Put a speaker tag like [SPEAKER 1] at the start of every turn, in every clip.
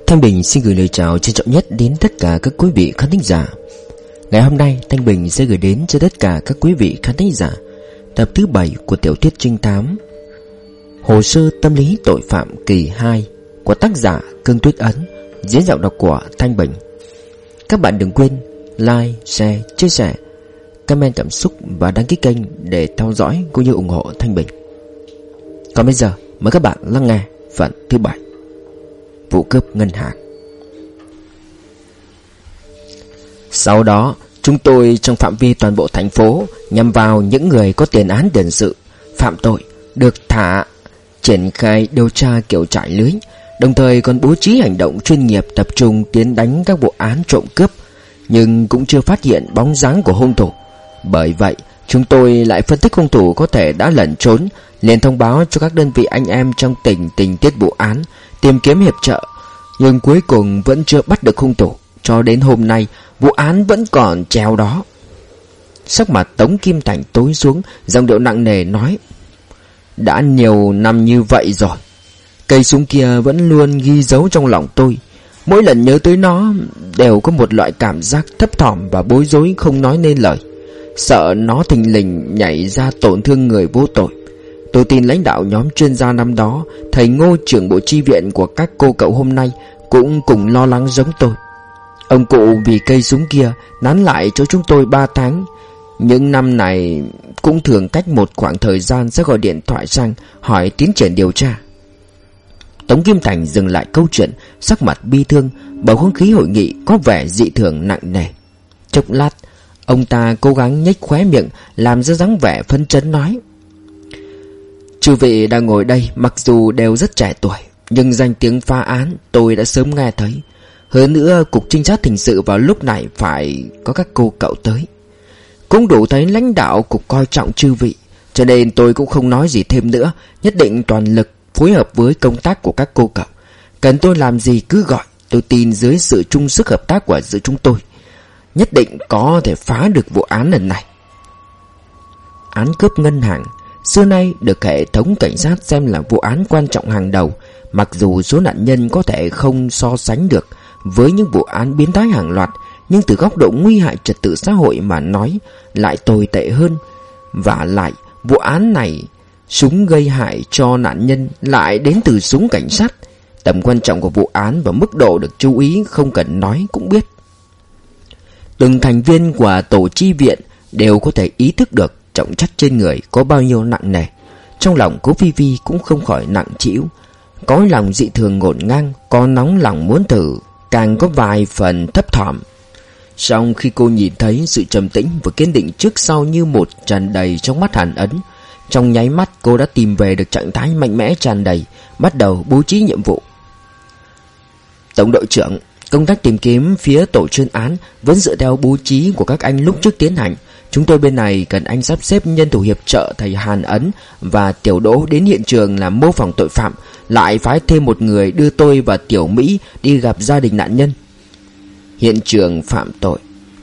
[SPEAKER 1] Thanh Bình xin gửi lời chào trân trọng nhất đến tất cả các quý vị khán thính giả. Ngày hôm nay Thanh Bình sẽ gửi đến cho tất cả các quý vị khán thính giả tập thứ 7 của tiểu thuyết trinh thám Hồ sơ tâm lý tội phạm kỳ 2 của tác giả Cương Tuyết Ấn, diễn giọng đọc của Thanh Bình. Các bạn đừng quên like, share, chia sẻ, comment cảm xúc và đăng ký kênh để theo dõi cũng như ủng hộ Thanh Bình. Còn bây giờ mời các bạn lắng nghe phần thứ 7, vụ cướp ngân hàng. Sau đó, chúng tôi trong phạm vi toàn bộ thành phố nhằm vào những người có tiền án tiền sự, phạm tội được thả, triển khai điều tra kiểu trải lưới, đồng thời còn bố trí hành động chuyên nghiệp tập trung tiến đánh các vụ án trộm cướp, nhưng cũng chưa phát hiện bóng dáng của hung thủ. Bởi vậy, chúng tôi lại phân tích hung thủ có thể đã lẩn trốn, liền thông báo cho các đơn vị anh em trong tỉnh tình tiết vụ án, tìm kiếm hiệp trợ, nhưng cuối cùng vẫn chưa bắt được hung thủ. Cho đến hôm nay, vụ án vẫn còn treo đó. Sắc mặt Tống Kim Thành tối xuống, giọng điệu nặng nề nói: đã nhiều năm như vậy rồi, cây súng kia vẫn luôn ghi dấu trong lòng tôi. Mỗi lần nhớ tới nó đều có một loại cảm giác thấp thỏm và bối rối không nói nên lời, sợ nó thình lình nhảy ra tổn thương người vô tội. Tôi tin lãnh đạo nhóm chuyên gia năm đó, thầy Ngô trưởng bộ chi viện của các cô cậu hôm nay cũng cùng lo lắng giống tôi. Ông cụ vì cây súng kia nán lại cho chúng tôi 3 tháng. Những năm này cũng thường cách một khoảng thời gian sẽ gọi điện thoại sang hỏi tiến triển điều tra. Tống Kim Thành dừng lại câu chuyện, sắc mặt bi thương, bầu không khí hội nghị có vẻ dị thường nặng nề. Chốc lát, ông ta cố gắng nhếch khóe miệng, làm ra dáng vẻ phấn chấn nói: chư vị đang ngồi đây mặc dù đều rất trẻ tuổi, nhưng danh tiếng phá án tôi đã sớm nghe thấy. Hơn nữa, cục trinh sát hình sự vào lúc này phải có các cô cậu tới, cũng đủ thấy lãnh đạo cục coi trọng chư vị. Cho nên tôi cũng không nói gì thêm nữa, nhất định toàn lực phối hợp với công tác của các cô cậu. Cần tôi làm gì cứ gọi, tôi tin dưới sự chung sức hợp tác của giữa chúng tôi, nhất định có thể phá được vụ án lần này. Án cướp ngân hàng xưa nay được hệ thống cảnh sát xem là vụ án quan trọng hàng đầu. Mặc dù số nạn nhân có thể không so sánh được với những vụ án biến thái hàng loạt, nhưng từ góc độ nguy hại trật tự xã hội mà nói lại tồi tệ hơn. Và lại, vụ án này, súng gây hại cho nạn nhân lại đến từ súng cảnh sát. Tầm quan trọng của vụ án và mức độ được chú ý không cần nói cũng biết. Từng thành viên của tổ chi viện đều có thể ý thức được trọng trách trên người có bao nhiêu nặng nề. Trong lòng Cố Phi Phi cũng không khỏi nặng trĩu, có lòng dị thường ngổn ngang, có nóng lòng muốn thử, càng có vài phần thấp thỏm. Song khi cô nhìn thấy sự trầm tĩnh và kiên định trước sau như một tràn đầy trong mắt Hàn Ấn, trong nháy mắt cô đã tìm về được trạng thái mạnh mẽ tràn đầy, bắt đầu bố trí nhiệm vụ. Tổng đội trưởng, công tác tìm kiếm phía tổ chuyên án vẫn dựa theo bố trí của các anh lúc trước tiến hành. Chúng tôi bên này cần anh sắp xếp nhân thủ hiệp trợ thầy Hàn Ấn và Tiểu Đỗ đến hiện trường làm mô phỏng tội phạm, lại phái thêm một người đưa tôi và Tiểu Mỹ đi gặp gia đình nạn nhân. Hiện trường phạm tội.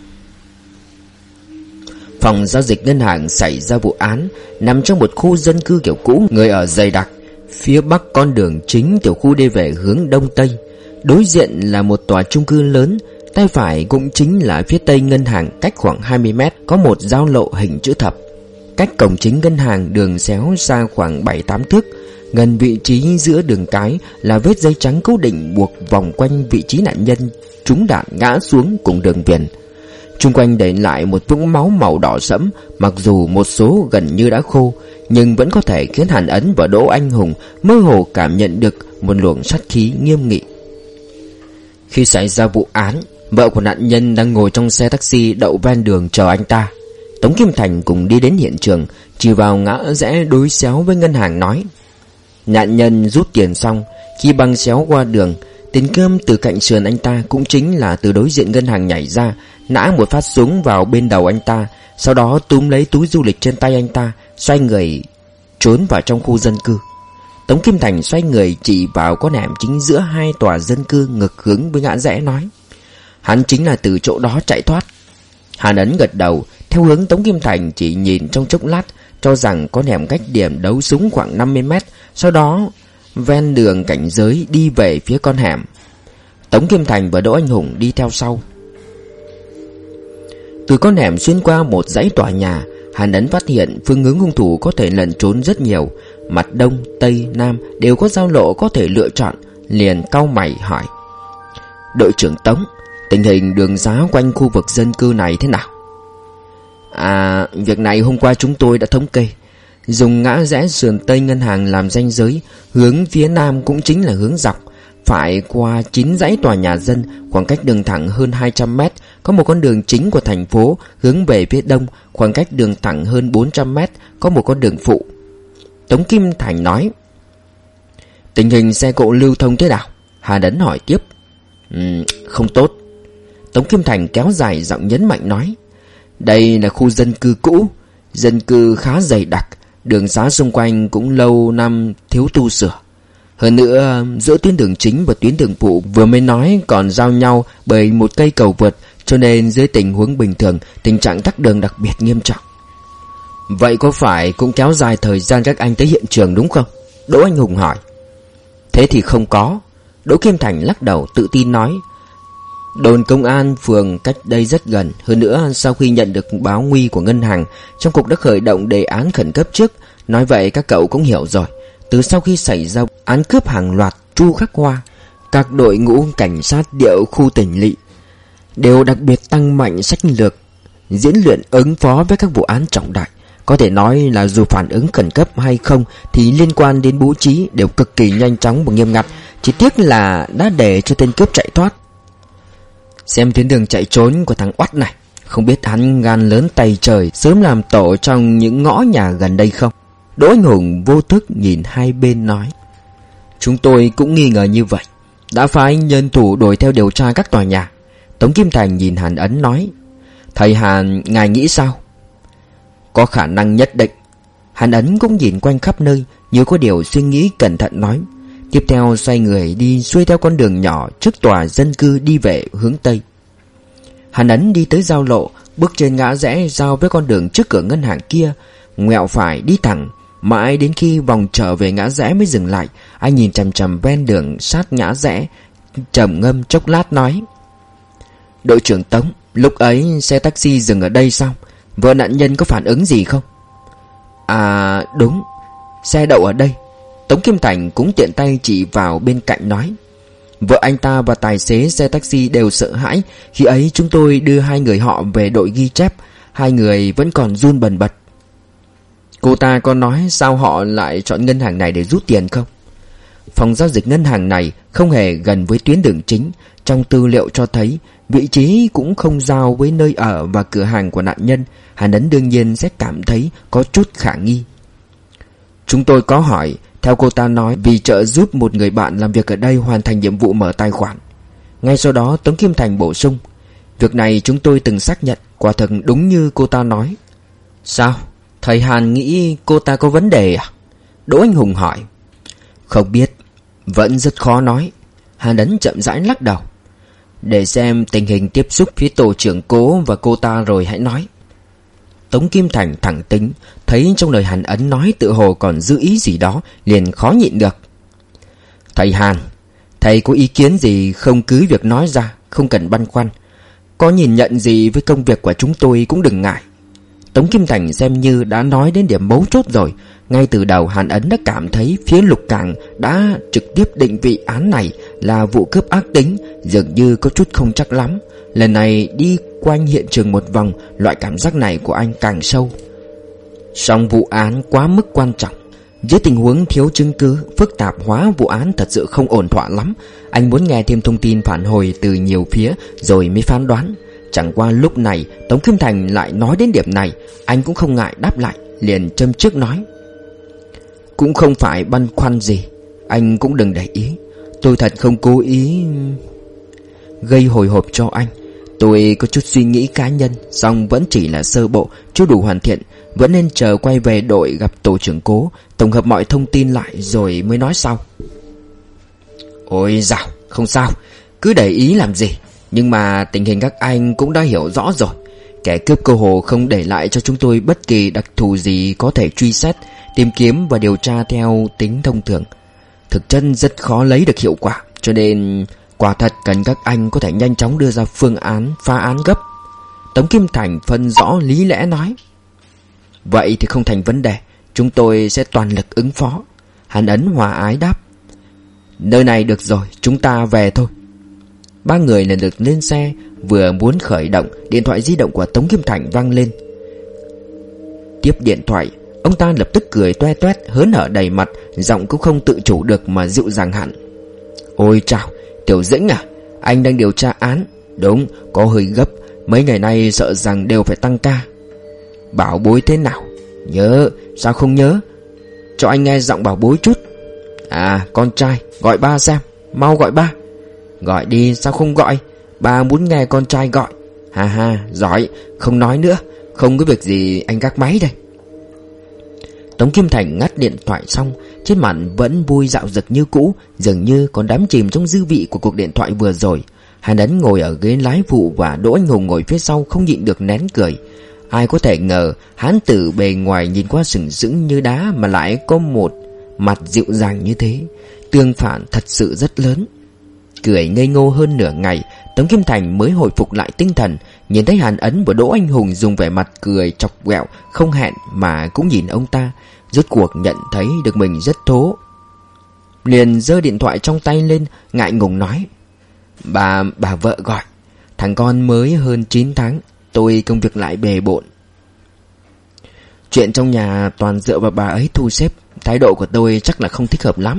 [SPEAKER 1] Phòng giao dịch ngân hàng xảy ra vụ án nằm trong một khu dân cư kiểu cũ, người ở dày đặc. Phía bắc con đường chính tiểu khu đi về hướng đông tây, đối diện là một tòa chung cư lớn. Tay phải cũng chính là phía tây ngân hàng, cách khoảng 20 mét có một giao lộ hình chữ thập. Cách cổng chính ngân hàng đường xéo xa khoảng 7-8 thước. Gần vị trí giữa đường cái là vết dây trắng cố định buộc vòng quanh vị trí nạn nhân trúng đạn ngã xuống cùng đường viền. Chung quanh để lại một vũng máu màu đỏ sẫm, mặc dù một số gần như đã khô, nhưng vẫn có thể khiến Hàn Ấn và Đỗ Anh Hùng mơ hồ cảm nhận được một luồng sát khí nghiêm nghị. Khi xảy ra vụ án, vợ của nạn nhân đang ngồi trong xe taxi đậu ven đường chờ anh ta. Tống Kim Thành cùng đi đến hiện trường, chỉ vào ngã rẽ đối xéo với ngân hàng nói: nạn nhân rút tiền xong, khi băng xéo qua đường, tiền cơm từ cạnh sườn anh ta, cũng chính là từ đối diện ngân hàng nhảy ra, nã một phát súng vào bên đầu anh ta, sau đó túm lấy túi du lịch trên tay anh ta, xoay người trốn vào trong khu dân cư. Tống Kim Thành xoay người chỉ vào con hẻm chính giữa hai tòa dân cư ngược hướng với ngã rẽ nói: hắn chính là từ chỗ đó chạy thoát. Hàn Ấn gật đầu theo hướng Tống Kim Thành chỉ nhìn trong chốc lát, cho rằng con hẻm cách điểm đấu súng khoảng 50 mét, sau đó ven đường cảnh giới đi về phía con hẻm. Tống Kim Thành và Đỗ Anh Hùng đi theo sau. Từ con hẻm xuyên qua một dãy tòa nhà, Hàn Ấn phát hiện phương hướng hung thủ có thể lẩn trốn rất nhiều. Mặt đông, tây, nam đều có giao lộ có thể lựa chọn. Liền cau mày hỏi: đội trưởng Tống, tình hình đường xá quanh khu vực dân cư này thế nào? Việc này hôm qua chúng tôi đã thống kê. Dùng ngã rẽ sườn tây ngân hàng làm ranh giới, hướng phía nam cũng chính là hướng dọc, phải qua 9 dãy tòa nhà dân, khoảng cách đường thẳng hơn 200 mét. Có một con đường chính của thành phố hướng về phía đông, khoảng cách đường thẳng hơn 400 mét, có một con đường phụ. Tống Kim Thành nói: tình hình xe cộ lưu thông thế nào? Hà Đấn hỏi tiếp. Không tốt. Tống Kim Thành kéo dài giọng nhấn mạnh nói: đây là khu dân cư cũ, dân cư khá dày đặc, đường xá xung quanh cũng lâu năm thiếu tu sửa. Hơn nữa, giữa tuyến đường chính và tuyến đường phụ vừa mới nói còn giao nhau bởi một cây cầu vượt, cho nên dưới tình huống bình thường, tình trạng tắc đường đặc biệt nghiêm trọng. Vậy có phải cũng kéo dài thời gian các anh tới hiện trường đúng không? Đỗ Anh Hùng hỏi. Thế thì không có. Đỗ Kim Thành lắc đầu tự tin nói: đồn công an phường cách đây rất gần. Hơn nữa, sau khi nhận được báo nguy của ngân hàng, trong cục đã khởi động đề án khẩn cấp trước. Nói vậy các cậu cũng hiểu rồi. Từ sau khi xảy ra án cướp hàng loạt Chu Khắc Hoa, các đội ngũ cảnh sát điệu khu tỉnh lỵ đều đặc biệt tăng mạnh sách lược diễn luyện ứng phó với các vụ án trọng đại. Có thể nói là dù phản ứng khẩn cấp hay không thì liên quan đến bố trí đều cực kỳ nhanh chóng và nghiêm ngặt. Chỉ tiếc là đã để cho tên cướp chạy thoát. Xem tuyến đường chạy trốn của thằng oắt này, không biết hắn gan lớn tay trời sớm làm tổ trong những ngõ nhà gần đây không? Đỗ Anh Hùng vô thức nhìn hai bên nói: chúng tôi cũng nghi ngờ như vậy, đã phái nhân thủ đuổi theo điều tra các tòa nhà. Tống Kim Thành nhìn Hàn Ấn nói: thầy Hàn, ngài nghĩ sao? Có khả năng nhất định. Hàn Ấn cũng nhìn quanh khắp nơi, như có điều suy nghĩ, cẩn thận nói. Tiếp theo xoay người đi xuôi theo con đường nhỏ trước tòa dân cư đi về hướng tây. Hàn Ấn đi tới giao lộ, bước trên ngã rẽ giao với con đường trước cửa ngân hàng kia, ngoẹo phải đi thẳng, mãi đến khi vòng trở về ngã rẽ mới dừng lại. Anh nhìn chằm chằm ven đường sát ngã rẽ, trầm ngâm chốc lát nói: đội trưởng Tống, lúc ấy xe taxi dừng ở đây sao? Vợ nạn nhân có phản ứng gì không? Đúng, xe đậu ở đây. Tống Kim Thành cũng tiện tay chỉ vào bên cạnh nói: vợ anh ta và tài xế xe taxi đều sợ hãi. Khi ấy chúng tôi đưa hai người họ về đội ghi chép, hai người vẫn còn run bần bật. Cô ta có nói sao họ lại chọn ngân hàng này để rút tiền không? Phòng giao dịch ngân hàng này không hề gần với tuyến đường chính. Trong tư liệu cho thấy vị trí cũng không giao với nơi ở và cửa hàng của nạn nhân. Hàn Ấn đương nhiên sẽ cảm thấy có chút khả nghi. Chúng tôi có hỏi, theo cô ta nói vì trợ giúp một người bạn làm việc ở đây hoàn thành nhiệm vụ mở tài khoản. Ngay sau đó Tống Kim Thành bổ sung: việc này chúng tôi từng xác nhận, quả thật đúng như cô ta nói. Sao? Thầy Hàn nghĩ cô ta có vấn đề à? Đỗ Anh Hùng hỏi. Không biết, vẫn rất khó nói. Hàn Ấn chậm rãi lắc đầu. Để xem tình hình tiếp xúc phía tổ trưởng Cố và cô ta rồi hãy nói. Tống Kim Thành thẳng tính, thấy trong lời Hàn Ấn nói tự hồ còn giữ ý gì đó, liền khó nhịn được. Thầy Hàn, thầy có ý kiến gì không cứ việc nói ra, không cần băn khoăn. Có nhìn nhận gì với công việc của chúng tôi cũng đừng ngại. Tống Kim Thành xem như đã nói đến điểm mấu chốt rồi. Ngay từ đầu Hàn Ấn đã cảm thấy phía Lục Cảng đã trực tiếp định vị án này là vụ cướp ác tính, dường như có chút không chắc lắm. Lần này đi quanh hiện trường một vòng, loại cảm giác này của anh càng sâu. Song vụ án quá mức quan trọng, dưới tình huống thiếu chứng cứ, phức tạp hóa vụ án thật sự không ổn thỏa lắm. Anh muốn nghe thêm thông tin phản hồi từ nhiều phía rồi mới phán đoán. Chẳng qua lúc này Tống Kim Thành lại nói đến điểm này, anh cũng không ngại đáp lại, liền châm chước nói: cũng không phải băn khoăn gì, anh cũng đừng để ý. Tôi thật không cố ý gây hồi hộp cho anh. Tôi có chút suy nghĩ cá nhân, song vẫn chỉ là sơ bộ, chưa đủ hoàn thiện. Vẫn nên chờ quay về đội gặp tổ trưởng Cố, tổng hợp mọi thông tin lại rồi mới nói sau. Ôi dào, không sao, cứ để ý làm gì. Nhưng mà tình hình các anh cũng đã hiểu rõ rồi. Kẻ cướp cơ hồ không để lại cho chúng tôi bất kỳ đặc thù gì có thể truy xét, tìm kiếm và điều tra theo tính thông thường. Thực chất rất khó lấy được hiệu quả, cho nên Quả thật cần các anh có thể nhanh chóng đưa ra phương án phá án gấp. Tống Kim Thành phân rõ lý lẽ nói. Vậy thì không thành vấn đề, chúng tôi sẽ toàn lực ứng phó. Hàn Ấn hòa ái đáp. Nơi này được rồi, chúng ta về thôi. Ba người lần lượt lên xe. Vừa muốn khởi động, điện thoại di động của Tống Kim Thành vang lên. Tiếp điện thoại, ông ta lập tức cười toe toét, hớn hở đầy mặt, giọng cũng không tự chủ được mà dịu dàng hẳn. Ôi chào, Tiểu Dĩnh à, anh đang điều tra án. Đúng, có hơi gấp, mấy ngày nay sợ rằng đều phải tăng ca. Bảo bối thế nào? Nhớ, sao không nhớ? Cho anh nghe giọng bảo bối chút. À, con trai, gọi ba xem, mau gọi ba. Gọi đi, sao không gọi? Ba muốn nghe con trai gọi. Ha ha, giỏi, không nói nữa. Không có việc gì, anh gác máy đây. Tống Kim Thành ngắt điện thoại xong, trên mặt vẫn vui dạo dực như cũ, dường như còn đắm chìm trong dư vị của cuộc điện thoại vừa rồi. Hàn Ấn ngồi ở ghế lái phụ và Đỗ Anh Hùng ngồi phía sau không nhịn được nén cười. Ai có thể ngờ hán tử bề ngoài nhìn qua sừng sững như đá mà lại có một mặt dịu dàng như thế. Tương phản thật sự rất lớn. Cười ngây ngô hơn nửa ngày, Tống Kim Thành mới hồi phục lại tinh thần. Nhìn thấy Hàn Ấn và Đỗ Anh Hùng dùng vẻ mặt cười chọc ghẹo không hẹn mà cũng nhìn ông ta, rốt cuộc nhận thấy được mình rất thố. Liền giơ điện thoại trong tay lên, ngại ngùng nói. Bà vợ gọi. Thằng con mới hơn 9 tháng, tôi công việc lại bề bộn. Chuyện trong nhà toàn dựa vào bà ấy thu xếp. Thái độ của tôi chắc là không thích hợp lắm.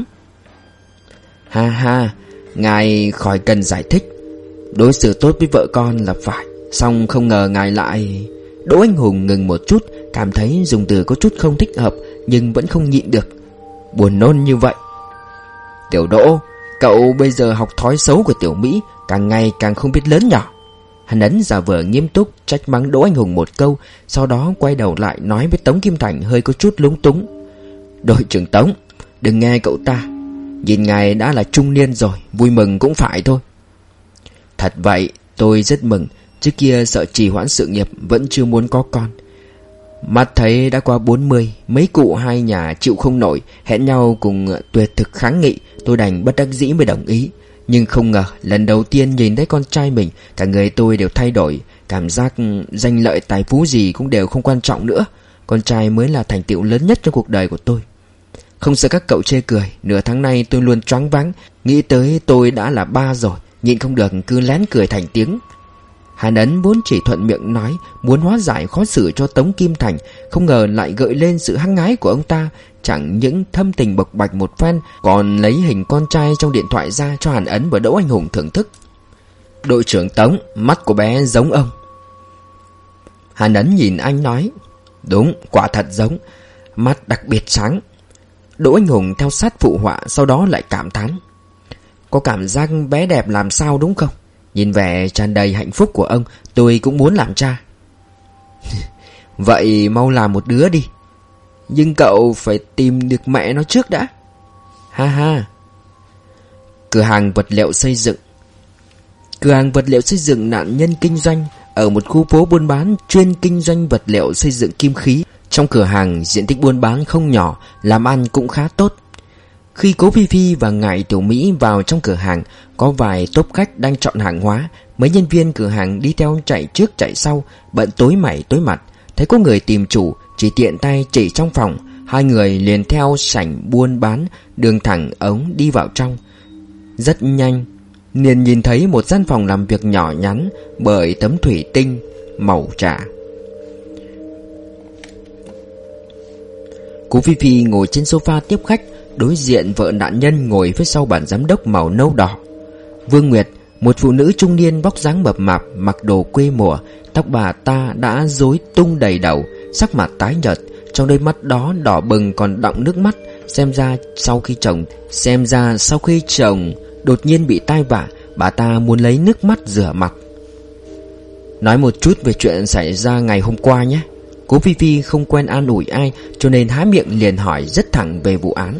[SPEAKER 1] Ha ha, ngài khỏi cần giải thích. Đối xử tốt với vợ con là phải. Xong không ngờ ngài lại... Đỗ Anh Hùng ngừng một chút, cảm thấy dùng từ có chút không thích hợp, nhưng vẫn không nhịn được. Buồn nôn như vậy. Tiểu Đỗ, cậu bây giờ học thói xấu của Tiểu Mỹ, càng ngày càng không biết lớn nhỏ. Hàn Ấn giả vờ nghiêm túc trách mắng Đỗ Anh Hùng một câu, sau đó quay đầu lại nói với Tống Kim Thành hơi có chút lúng túng. Đội trưởng Tống, đừng nghe cậu ta. Nhìn ngài đã là trung niên rồi, vui mừng cũng phải thôi. Thật vậy, tôi rất mừng. Trước kia sợ trì hoãn sự nghiệp, vẫn chưa muốn có con. Mắt thấy đã qua 40, mấy cụ hai nhà chịu không nổi, hẹn nhau cùng tuyệt thực kháng nghị. Tôi đành bất đắc dĩ mới đồng ý. Nhưng không ngờ lần đầu tiên nhìn thấy con trai mình, cả người tôi đều thay đổi. Cảm giác danh lợi tài phú gì cũng đều không quan trọng nữa. Con trai mới là thành tựu lớn nhất trong cuộc đời của tôi. Không sợ các cậu chê cười, nửa tháng nay tôi luôn choáng váng. Nghĩ tới tôi đã là ba rồi, nhịn không được cứ lén cười thành tiếng. Hàn Ấn vốn chỉ thuận miệng nói, muốn hóa giải khó xử cho Tống Kim Thành, không ngờ lại gợi lên sự hăng hái của ông ta. Chẳng những thâm tình bộc bạch một phen, còn lấy hình con trai trong điện thoại ra cho Hàn Ấn và Đỗ Anh Hùng thưởng thức. Đội trưởng Tống, mắt của bé giống ông. Hàn Ấn nhìn anh nói. Đúng, quả thật giống. Mắt đặc biệt sáng. Đỗ Anh Hùng theo sát phụ họa, sau đó lại cảm thán. Có cảm giác bé đẹp làm sao đúng không? Nhìn vẻ tràn đầy hạnh phúc của ông, tôi cũng muốn làm cha. Vậy mau làm một đứa đi. Nhưng cậu phải tìm được mẹ nó trước đã. Ha ha. Cửa hàng vật liệu xây dựng. Cửa hàng vật liệu xây dựng nạn nhân kinh doanh ở một khu phố buôn bán chuyên kinh doanh vật liệu xây dựng kim khí. Trong cửa hàng diện tích buôn bán không nhỏ, làm ăn cũng khá tốt. Khi Cố Phi Phi và Ngải Tiểu Mỹ vào trong cửa hàng, có vài tốp khách đang chọn hàng hóa. Mấy nhân viên cửa hàng đi theo chạy trước chạy sau, bận tối mày tối mặt. Thấy có người tìm chủ, chỉ tiện tay chỉ trong phòng. Hai người liền theo sảnh buôn bán, đường thẳng ống đi vào trong. Rất nhanh, liền nhìn thấy một gian phòng làm việc nhỏ nhắn bởi tấm thủy tinh màu trà. Cố Phi Phi ngồi trên sofa tiếp khách, đối diện vợ nạn nhân ngồi phía sau bàn giám đốc màu nâu đỏ. Vương Nguyệt, một phụ nữ trung niên vóc dáng mập mạp, mặc đồ quê mùa, tóc bà ta đã rối tung đầy đầu, sắc mặt tái nhợt, trong đôi mắt đó đỏ bừng còn đọng nước mắt. Xem ra sau khi chồng đột nhiên bị tai vạ, bà ta muốn lấy nước mắt rửa mặt. Nói một chút về chuyện xảy ra ngày hôm qua nhé. Cố Phi Phi không quen an ủi ai, cho nên há miệng liền hỏi rất thẳng về vụ án.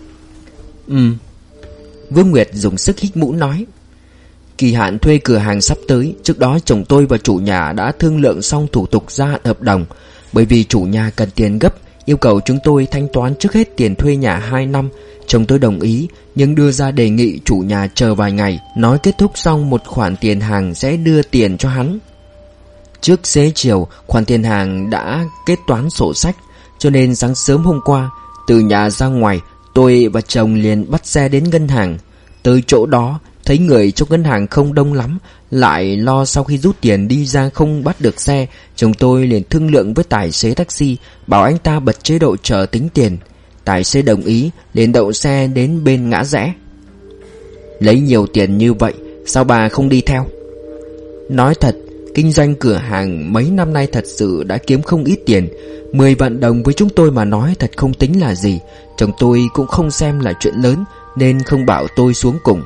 [SPEAKER 1] Vương Nguyệt dùng sức hít mũi nói. Kỳ hạn thuê cửa hàng sắp tới. Trước đó chồng tôi và chủ nhà đã thương lượng xong thủ tục gia hạn hợp đồng. Bởi vì chủ nhà cần tiền gấp, yêu cầu chúng tôi thanh toán trước hết tiền thuê nhà 2 năm. Chồng tôi đồng ý, nhưng đưa ra đề nghị chủ nhà chờ vài ngày, nói kết thúc xong một khoản tiền hàng sẽ đưa tiền cho hắn. Trước xế chiều, khoản tiền hàng đã kết toán sổ sách, cho nên sáng sớm hôm qua, từ nhà ra ngoài, tôi và chồng liền bắt xe đến ngân hàng. Tới chỗ đó, thấy người trong ngân hàng không đông lắm, lại lo sau khi rút tiền đi ra không bắt được xe. Chồng tôi liền thương lượng với tài xế taxi, bảo anh ta bật chế độ chờ tính tiền. Tài xế đồng ý, liền đậu xe đến bên ngã rẽ. Lấy nhiều tiền như vậy, sao bà không đi theo? Nói thật, kinh doanh cửa hàng mấy năm nay thật sự đã kiếm không ít tiền. 10 vạn đồng với chúng tôi mà nói thật không tính là gì. Chồng tôi cũng không xem là chuyện lớn, nên không bảo tôi xuống cùng.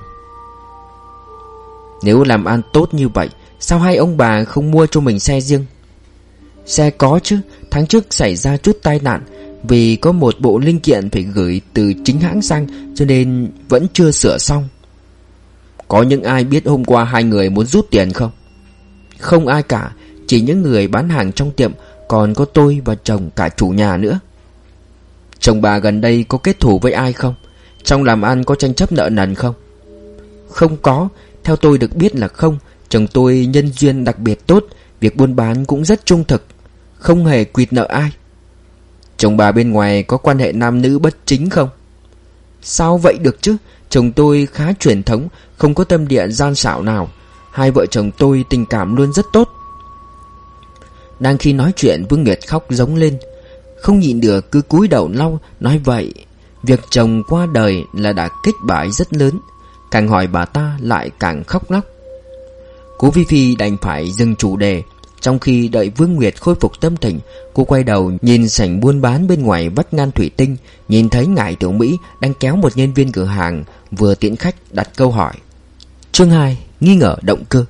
[SPEAKER 1] Nếu làm ăn tốt như vậy, sao hai ông bà không mua cho mình xe riêng? Xe có chứ, tháng trước xảy ra chút tai nạn, vì có một bộ linh kiện phải gửi từ chính hãng sang, cho nên vẫn chưa sửa xong. Có những ai biết hôm qua hai người muốn rút tiền không? Không ai cả, chỉ những người bán hàng trong tiệm, còn có tôi và chồng cả chủ nhà nữa. Chồng bà gần đây có kết thù với ai không? Trong làm ăn có tranh chấp nợ nần không? Không có, theo tôi được biết là không. Chồng tôi nhân duyên đặc biệt tốt, việc buôn bán cũng rất trung thực, không hề quỵt nợ ai. Chồng bà bên ngoài có quan hệ nam nữ bất chính không? Sao vậy được chứ? Chồng tôi khá truyền thống, không có tâm địa gian xảo nào. Hai vợ chồng tôi tình cảm luôn rất tốt. Đang khi nói chuyện, Vương Nguyệt khóc giống lên, không nhịn được cứ cúi đầu lau. Nói vậy, việc chồng qua đời là đã kích bại rất lớn. Càng hỏi bà ta lại càng khóc lóc. Cô Phi Phi đành phải dừng chủ đề. Trong khi đợi Vương Nguyệt khôi phục tâm tình, cô quay đầu nhìn sảnh buôn bán bên ngoài vách ngăn thủy tinh, nhìn thấy Ngải Tiểu Mỹ đang kéo một nhân viên cửa hàng vừa tiễn khách đặt câu hỏi. Chương 2: nghi ngờ động cơ.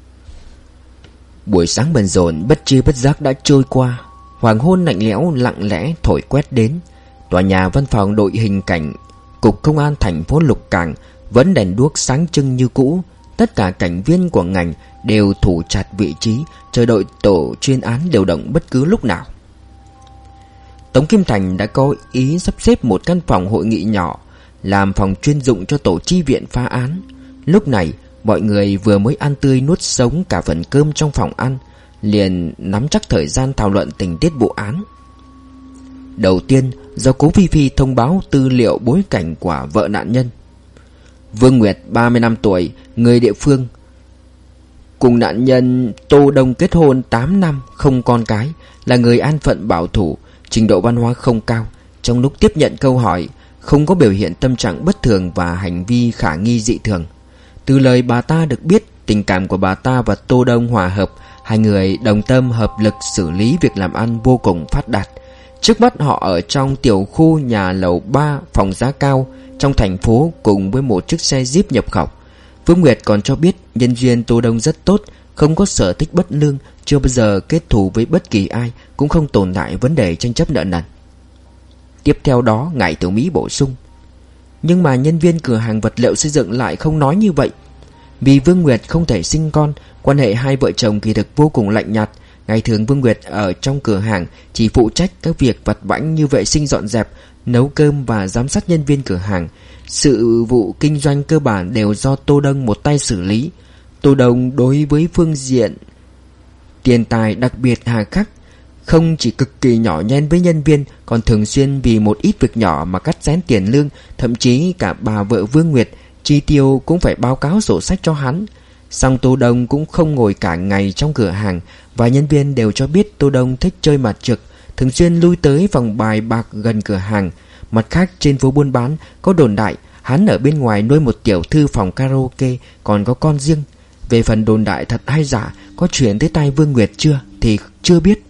[SPEAKER 1] Buổi sáng bận rộn bất tri bất giác đã trôi qua. Hoàng hôn lạnh lẽo lặng lẽ thổi quét đến. Tòa nhà văn phòng đội hình cảnh Cục Công an thành phố Lục Cảng vẫn đèn đuốc sáng trưng như cũ. Tất cả cảnh viên của ngành đều thủ chặt vị trí, chờ đợi tổ chuyên án điều động bất cứ lúc nào. Tống Kim Thành đã có ý sắp xếp một căn phòng hội nghị nhỏ làm phòng chuyên dụng cho tổ chi viện phá án. Lúc này mọi người vừa mới ăn tươi nuốt sống cả phần cơm trong phòng ăn, liền nắm chắc thời gian thảo luận tình tiết vụ án. Đầu tiên, do cố Phi Phi thông báo tư liệu bối cảnh của vợ nạn nhân. Vương Nguyệt 35 tuổi, người địa phương, cùng nạn nhân Tô Đông kết hôn 8 năm, không con cái, là người an phận bảo thủ, trình độ văn hóa không cao. Trong lúc tiếp nhận câu hỏi, không có biểu hiện tâm trạng bất thường và hành vi khả nghi dị thường. Từ lời bà ta được biết, tình cảm của bà ta và Tô Đông hòa hợp, hai người đồng tâm hợp lực xử lý việc làm ăn vô cùng phát đạt. Trước mắt họ ở trong tiểu khu nhà lầu 3 phòng giá cao trong thành phố cùng với một chiếc xe Jeep nhập khẩu. Vương Nguyệt còn cho biết nhân duyên Tô Đông rất tốt, không có sở thích bất lương, chưa bao giờ kết thù với bất kỳ ai, cũng không tồn tại vấn đề tranh chấp nợ nần. Tiếp theo đó, Ngải Tiểu Mỹ bổ sung: nhưng mà nhân viên cửa hàng vật liệu xây dựng lại không nói như vậy. Vì Vương Nguyệt không thể sinh con, quan hệ hai vợ chồng kỳ thực vô cùng lạnh nhạt. Ngày thường Vương Nguyệt ở trong cửa hàng chỉ phụ trách các việc vặt vãnh như vệ sinh dọn dẹp, nấu cơm và giám sát nhân viên cửa hàng. Sự vụ kinh doanh cơ bản đều do Tô Đông một tay xử lý. Tô Đông đối với phương diện tiền tài đặc biệt hà khắc, không chỉ cực kỳ nhỏ nhen với nhân viên, còn thường xuyên vì một ít việc nhỏ mà cắt xén tiền lương. Thậm chí cả bà vợ Vương Nguyệt chi tiêu cũng phải báo cáo sổ sách cho hắn. Song Tô Đông cũng không ngồi cả ngày trong cửa hàng, và nhân viên đều cho biết Tô Đông thích chơi mặt trực, thường xuyên lui tới phòng bài bạc gần cửa hàng. Mặt khác, trên phố buôn bán có đồn đại hắn ở bên ngoài nuôi một tiểu thư phòng karaoke, còn có con riêng. Về phần đồn đại thật hay giả, có chuyển tới tai Vương Nguyệt chưa thì chưa biết.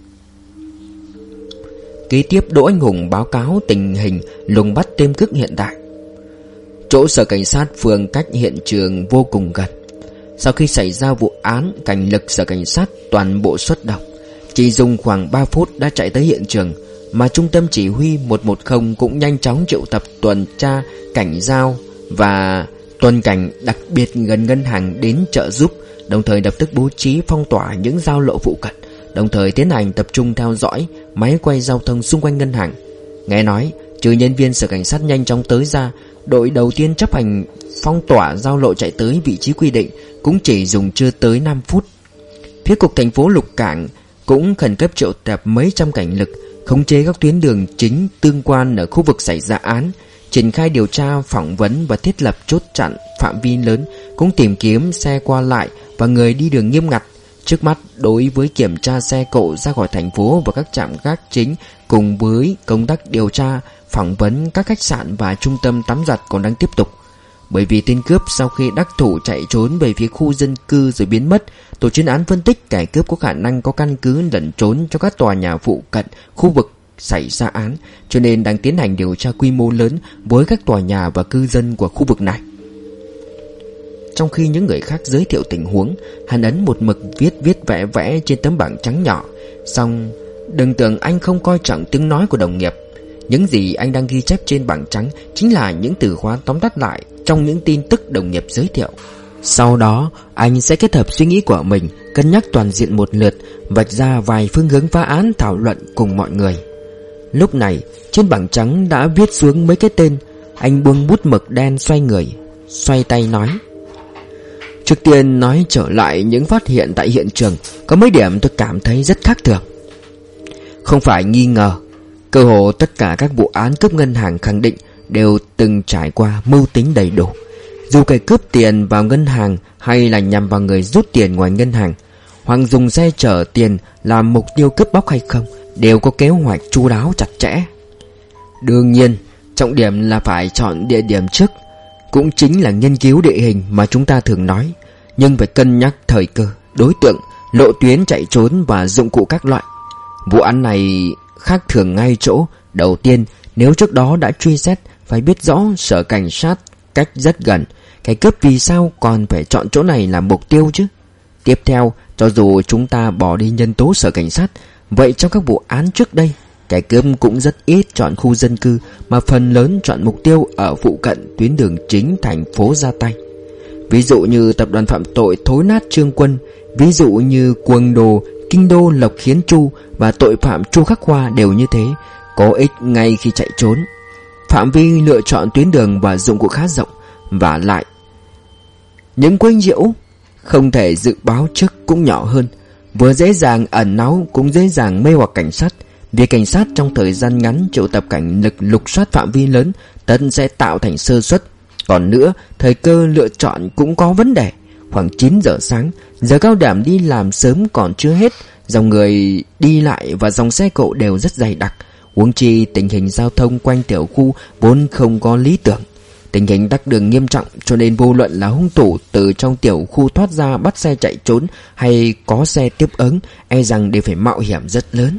[SPEAKER 1] Kế tiếp, Đỗ Anh Hùng báo cáo tình hình lùng bắt tên cướp hiện tại. Chỗ sở cảnh sát phường cách hiện trường vô cùng gần. Sau khi xảy ra vụ án, cảnh lực sở cảnh sát toàn bộ xuất động, chỉ dùng khoảng 3 phút đã chạy tới hiện trường. Mà trung tâm chỉ huy 110 cũng nhanh chóng triệu tập tuần tra cảnh giao và tuần cảnh đặc biệt gần ngân hàng đến trợ giúp, đồng thời lập tức bố trí phong tỏa những giao lộ phụ cận, đồng thời tiến hành tập trung theo dõi máy quay giao thông xung quanh ngân hàng. Nghe nói trừ nhân viên sở cảnh sát nhanh chóng tới ra, đội đầu tiên chấp hành phong tỏa giao lộ chạy tới vị trí quy định cũng chỉ dùng chưa tới 5 phút. Phía cục thành phố Lục Cảng cũng khẩn cấp triệu tập mấy trăm cảnh lực, khống chế các tuyến đường chính tương quan ở khu vực xảy ra án, triển khai điều tra, phỏng vấn và thiết lập chốt chặn phạm vi lớn, cũng tìm kiếm xe qua lại và người đi đường nghiêm ngặt. Trước mắt, đối với kiểm tra xe cộ ra khỏi thành phố và các trạm gác chính, cùng với công tác điều tra, phỏng vấn các khách sạn và trung tâm tắm giặt còn đang tiếp tục. Bởi vì tên cướp sau khi đắc thủ chạy trốn về phía khu dân cư rồi biến mất, tổ chuyên án phân tích kẻ cướp có khả năng có căn cứ lẩn trốn cho các tòa nhà phụ cận khu vực xảy ra án, cho nên đang tiến hành điều tra quy mô lớn với các tòa nhà và cư dân của khu vực này. Trong khi những người khác giới thiệu tình huống, Hàn Ấn một mực viết vẽ trên tấm bảng trắng nhỏ. Xong đừng tưởng anh không coi trọng tiếng nói của đồng nghiệp. Những gì anh đang ghi chép trên bảng trắng chính là những từ khóa tóm tắt lại trong những tin tức đồng nghiệp giới thiệu. Sau đó anh sẽ kết hợp suy nghĩ của mình, cân nhắc toàn diện một lượt, vạch ra vài phương hướng phá án thảo luận cùng mọi người. Lúc này trên bảng trắng đã viết xuống mấy cái tên. Anh buông bút mực đen, xoay người, xoay tay nói: Trước tiên nói trở lại những phát hiện tại hiện trường, có mấy điểm tôi cảm thấy rất khác thường. Không phải nghi ngờ, cơ hồ tất cả các vụ án cướp ngân hàng khẳng định đều từng trải qua mưu tính đầy đủ. Dù kẻ cướp tiền vào ngân hàng hay là nhằm vào người rút tiền ngoài ngân hàng, hoặc dùng xe chở tiền làm mục tiêu cướp bóc hay không, đều có kế hoạch chu đáo chặt chẽ. Đương nhiên, trọng điểm là phải chọn địa điểm trước, cũng chính là nghiên cứu địa hình mà chúng ta thường nói, nhưng phải cân nhắc thời cơ, đối tượng, lộ tuyến chạy trốn và dụng cụ các loại. Vụ án này khác thường ngay chỗ, đầu tiên, nếu trước đó đã truy xét, phải biết rõ sở cảnh sát cách rất gần, cái cướp vì sao còn phải chọn chỗ này làm mục tiêu chứ? Tiếp theo, cho dù chúng ta bỏ đi nhân tố sở cảnh sát, vậy trong các vụ án trước đây, kẻ cướp cũng rất ít chọn khu dân cư, mà phần lớn chọn mục tiêu ở phụ cận tuyến đường chính thành phố ra tay. Ví dụ như tập đoàn phạm tội thối nát Trương Quân, ví dụ như cuồng đồ Kinh Đô Lộc Khiến Chu và tội phạm Chu Khắc Khoa đều như thế, có ích ngay khi chạy trốn. Phạm vi lựa chọn tuyến đường và dụng cụ khá rộng, và lại những quấy nhiễu không thể dự báo trước cũng nhỏ hơn, vừa dễ dàng ẩn náu cũng dễ dàng mê hoặc cảnh sát. Việc cảnh sát trong thời gian ngắn triệu tập cảnh lực lục soát phạm vi lớn tất sẽ tạo thành sơ suất. Còn nữa, thời cơ lựa chọn cũng có vấn đề. Khoảng 9 giờ sáng, giờ cao điểm đi làm sớm còn chưa hết, dòng người đi lại và dòng xe cộ đều rất dày đặc. Huống chi tình hình giao thông quanh tiểu khu vốn không có lý tưởng. Tình hình tắc đường nghiêm trọng, cho nên vô luận là hung thủ từ trong tiểu khu thoát ra bắt xe chạy trốn hay có xe tiếp ứng, e rằng đều phải mạo hiểm rất lớn.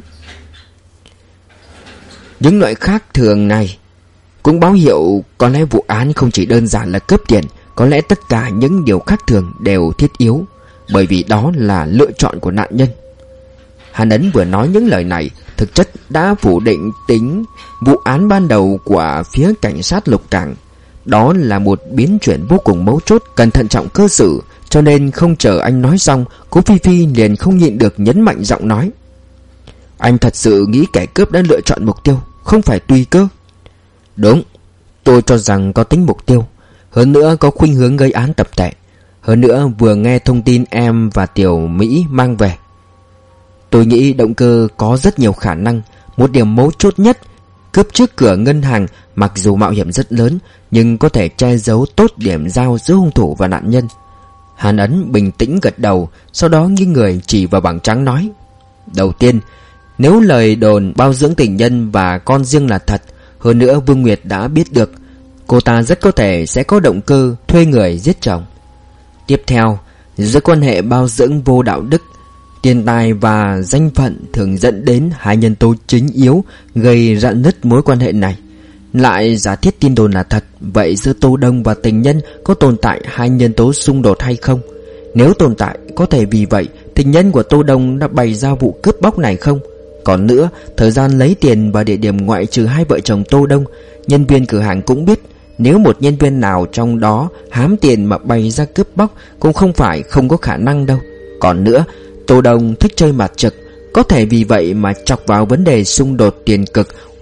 [SPEAKER 1] Những loại khác thường này cũng báo hiệu có lẽ vụ án không chỉ đơn giản là cướp tiền, có lẽ tất cả những điều khác thường đều thiết yếu, bởi vì đó là lựa chọn của nạn nhân. Hàn Ấn vừa nói những lời này, thực chất đã phủ định tính vụ án ban đầu của phía cảnh sát Lục Cảng. Đó là một biến chuyển vô cùng mấu chốt, cần thận trọng cơ sự, cho nên không chờ anh nói xong, Cố Phi Phi liền không nhịn được nhấn mạnh giọng nói: Anh thật sự nghĩ kẻ cướp đã lựa chọn mục tiêu, không phải tùy cơ? Đúng, tôi cho rằng có tính mục tiêu, hơn nữa có khuynh hướng gây án tập thể. Hơn nữa vừa nghe thông tin em và Tiểu Mỹ mang về, tôi nghĩ động cơ có rất nhiều khả năng. Một điểm mấu chốt nhất, cướp trước cửa ngân hàng mặc dù mạo hiểm rất lớn, nhưng có thể che giấu tốt điểm giao giữa hung thủ và nạn nhân. Hàn Ấn bình tĩnh gật đầu, sau đó nghiêng người chỉ vào bảng trắng nói: Đầu tiên, nếu lời đồn bao dưỡng tình nhân và con riêng là thật, hơn nữa Vương Nguyệt đã biết được, cô ta rất có thể sẽ có động cơ thuê người giết chồng. Tiếp theo, giữa quan hệ bao dưỡng vô đạo đức, tiền tài và danh phận thường dẫn đến hai nhân tố chính yếu gây rạn nứt mối quan hệ này. Lại giả thiết tin đồn là thật, vậy giữa Tô Đông và tình nhân có tồn tại hai nhân tố xung đột hay không? Nếu tồn tại, có thể vì vậy tình nhân của Tô Đông đã bày ra vụ cướp bóc này không? Còn nữa, thời gian lấy tiền và địa điểm ngoại trừ hai vợ chồng Tô Đông, nhân viên cửa hàng cũng biết. Nếu một nhân viên nào trong đó hám tiền mà bày ra cướp bóc cũng không phải không có khả năng đâu. Còn nữa, Tô Đông thích chơi mặt trực, có thể vì vậy mà chọc vào vấn đề xung đột tiền cực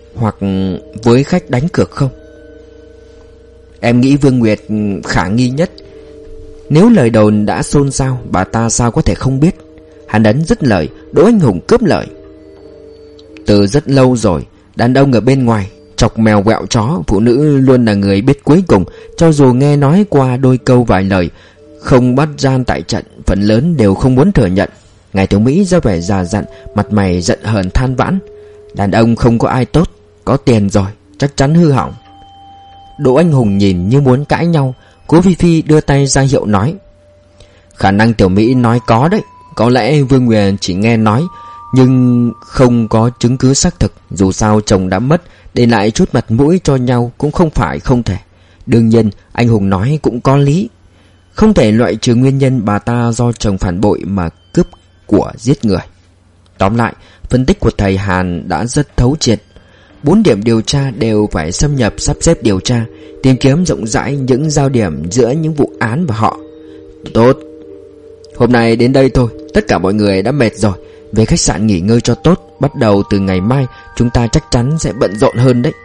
[SPEAKER 1] hoặc với khách đánh cược không? Em nghĩ Vương Nguyệt khả nghi nhất. Nếu lời đồn đã xôn xao, bà ta sao có thể không biết? Hắn ấn dứt lời, Đỗ Anh Hùng cướp lời. Từ rất lâu rồi, đàn ông ở bên ngoài chọc mèo quẹo chó, phụ nữ luôn là người biết cuối cùng. Cho dù nghe nói qua đôi câu vài lời, không bắt gian tại trận, phần lớn đều không muốn thừa nhận. Ngài Tiểu Mỹ ra vẻ già dặn, mặt mày giận hờn than vãn. Đàn ông không có ai tốt, có tiền rồi chắc chắn hư hỏng. Đỗ Anh Hùng nhìn như muốn cãi nhau. Cố Phi Phi đưa tay ra hiệu nói: khả năng Tiểu Mỹ nói có đấy. Có lẽ Vương Nguyệt chỉ nghe nói, nhưng không có chứng cứ xác thực. Dù sao chồng đã mất, để lại chút mặt mũi cho nhau cũng không phải không thể. Đương nhiên anh Hùng nói cũng có lý. Không thể loại trừ nguyên nhân bà ta do chồng phản bội mà cướp của giết người. Tóm lại, phân tích của thầy Hàn đã rất thấu triệt. 4 điểm điều tra đều phải xâm nhập sắp xếp điều tra, tìm kiếm rộng rãi những giao điểm giữa những vụ án và họ. Tốt, hôm nay đến đây thôi. Tất cả mọi người đã mệt rồi, về khách sạn nghỉ ngơi cho tốt. Bắt đầu từ ngày mai chúng ta chắc chắn sẽ bận rộn hơn đấy.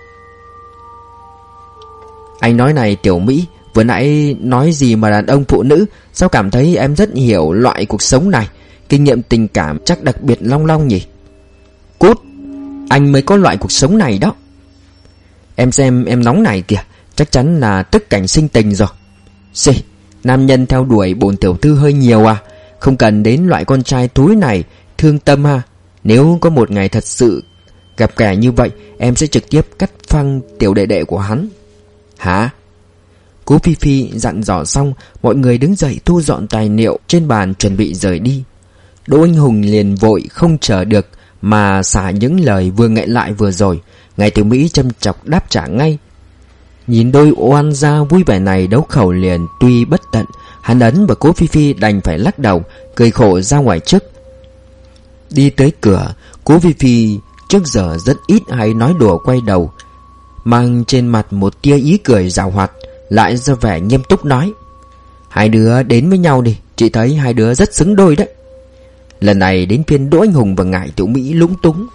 [SPEAKER 1] Anh nói này Tiểu Mỹ, vừa nãy nói gì mà đàn ông phụ nữ? Sao cảm thấy em rất hiểu loại cuộc sống này? Kinh nghiệm tình cảm chắc đặc biệt long long nhỉ? Cút, anh mới có loại cuộc sống này đó. Em xem em nóng này kìa, chắc chắn là tức cảnh sinh tình rồi. Xì, nam nhân theo đuổi bổn tiểu thư hơi nhiều à? Không cần đến loại con trai túi này, thương tâm ha. Nếu có một ngày thật sự gặp kẻ như vậy, em sẽ trực tiếp cắt phăng tiểu đệ đệ của hắn. Hả? Cố Phi Phi dặn dò xong, mọi người đứng dậy thu dọn tài liệu trên bàn chuẩn bị rời đi. Đỗ Anh Hùng liền vội không chờ được mà xả những lời vừa nghẹn lại vừa rồi. Ngài Tiểu Mỹ châm chọc đáp trả ngay. Nhìn đôi oan gia vui vẻ này, đấu khẩu liền tuy bất tận. Hắn Ấn và Cố Phi Phi đành phải lắc đầu, cười khổ ra ngoài trước. Đi tới cửa, Cố Phi Phi trước giờ rất ít hay nói đùa quay đầu, mang trên mặt một tia ý cười giảo hoạt, lại ra vẻ nghiêm túc nói: hai đứa đến với nhau đi, chị thấy hai đứa rất xứng đôi đấy. Lần này đến phiên Đỗ Anh Hùng và Ngải Tiểu Mỹ lúng túng.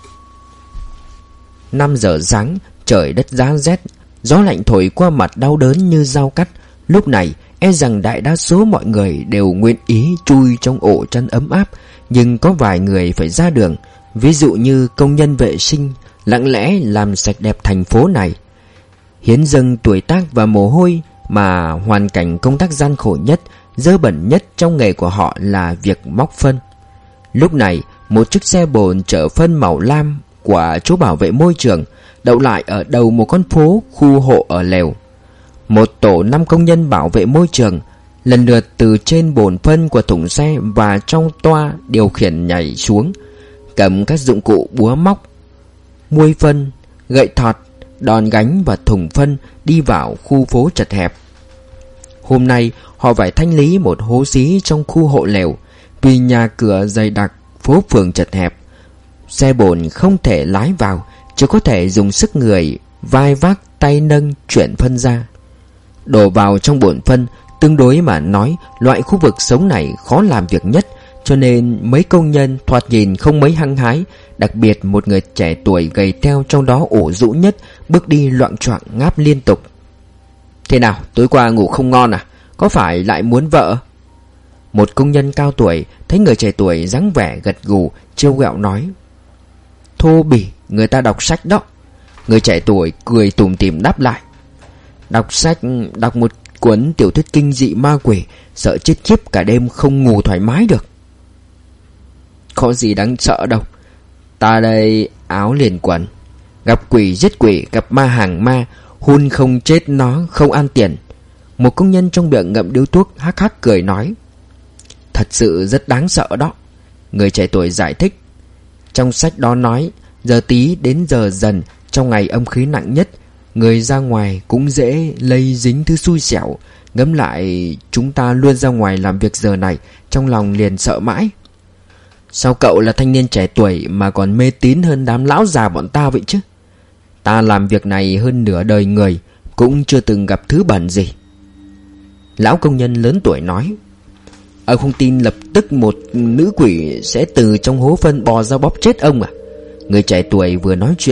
[SPEAKER 1] 5 giờ sáng, trời đất giá rét, gió lạnh thổi qua mặt đau đớn như dao cắt. Lúc này e rằng đại đa số mọi người đều nguyện ý chui trong ổ chăn ấm áp, nhưng có vài người phải ra đường. Ví dụ như công nhân vệ sinh lặng lẽ làm sạch đẹp thành phố này, hiến dâng tuổi tác và mồ hôi, mà hoàn cảnh công tác gian khổ nhất, dơ bẩn nhất trong nghề của họ là việc móc phân. Lúc này một chiếc xe bồn chở phân màu lam của chỗ bảo vệ môi trường đậu lại ở đầu một con phố khu hộ ở lều. Một tổ 5 công nhân bảo vệ môi trường lần lượt từ trên bồn phân của thùng xe và trong toa điều khiển nhảy xuống, cầm các dụng cụ búa móc, muôi phân, gậy thọt, đòn gánh và thùng phân đi vào khu phố chật hẹp. Hôm nay họ phải thanh lý một hố xí trong khu hộ lều. Vì nhà cửa dày đặc, phố phường chật hẹp, xe bồn không thể lái vào, chỉ có thể dùng sức người vai vác tay nâng chuyển phân ra. Đổ vào trong bồn phân, tương đối mà nói, loại khu vực sống này khó làm việc nhất, cho nên mấy công nhân thoạt nhìn không mấy hăng hái. Đặc biệt một người trẻ tuổi gầy teo trong đó ủ rũ nhất, bước đi loạng choạng ngáp liên tục. Thế nào, tối qua ngủ không ngon à? Có phải lại muốn vợ? Một công nhân cao tuổi thấy người trẻ tuổi dáng vẻ gật gù, trêu ghẹo nói. Thô bỉ, người ta đọc sách đó. Người trẻ tuổi cười tủm tỉm đáp lại. Đọc sách, đọc một cuốn tiểu thuyết kinh dị ma quỷ, sợ chết khiếp cả đêm không ngủ thoải mái được. Có gì đáng sợ đâu. Ta đây áo liền quần, gặp quỷ giết quỷ, gặp ma hàng ma, hun không chết nó không ăn tiền. Một công nhân trong miệng ngậm điếu thuốc hắc hắc cười nói. Thật sự rất đáng sợ đó. Người trẻ tuổi giải thích. Trong sách đó nói, giờ tí đến giờ dần, trong ngày âm khí nặng nhất, người ra ngoài cũng dễ lây dính thứ xui xẻo. Ngẫm lại chúng ta luôn ra ngoài làm việc giờ này, trong lòng liền sợ mãi. Sao cậu là thanh niên trẻ tuổi mà còn mê tín hơn đám lão già bọn ta vậy chứ? Ta làm việc này hơn nửa đời người, cũng chưa từng gặp thứ bẩn gì. Lão công nhân lớn tuổi nói. Ông không tin lập tức một nữ quỷ sẽ từ trong hố phân bò ra bóp chết ông à? Người trẻ tuổi vừa nói chuyện,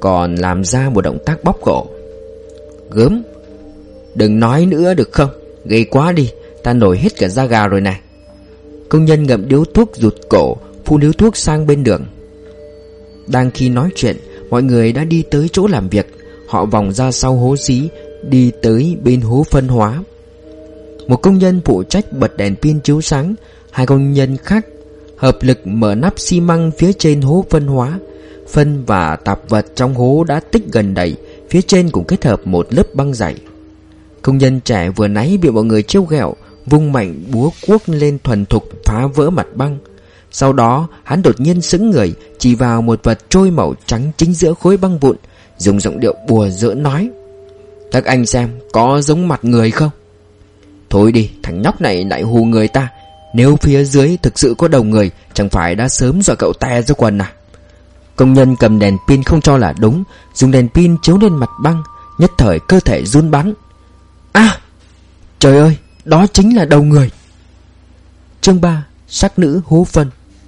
[SPEAKER 1] còn làm ra một động tác bóp cổ. Gớm, đừng nói nữa được không? Ghê quá đi, ta nổi hết cả da gà rồi này. Công nhân ngậm điếu thuốc rụt cổ, phun điếu thuốc sang bên đường. Đang khi nói chuyện, mọi người đã đi tới chỗ làm việc. Họ vòng ra sau hố xí, đi tới bên hố phân hóa. Một công nhân phụ trách bật đèn pin chiếu sáng. Hai công nhân khác hợp lực mở nắp xi măng phía trên hố phân hóa. Phân và tạp vật trong hố đã tích gần đầy. Phía trên cũng kết hợp một lớp băng dày. Công nhân trẻ vừa nãy bị mọi người trêu ghẹo, vung mạnh búa cuốc lên thuần thục phá vỡ mặt băng. Sau đó hắn đột nhiên sững người, chỉ vào một vật trôi màu trắng chính giữa khối băng vụn, dùng giọng điệu bùa giỡn nói: Các anh xem có giống mặt người không? Thôi đi, thằng nhóc này lại hù người ta. Nếu phía dưới thực sự có đầu người, chẳng phải đã sớm dọa cậu te ra quần à? Công nhân cầm đèn pin không cho là đúng, dùng đèn pin chiếu lên mặt băng. Nhất thời cơ thể run bắn. À, trời ơi, đó chính là đầu người. Chương 3. Sắc nữ hố phân.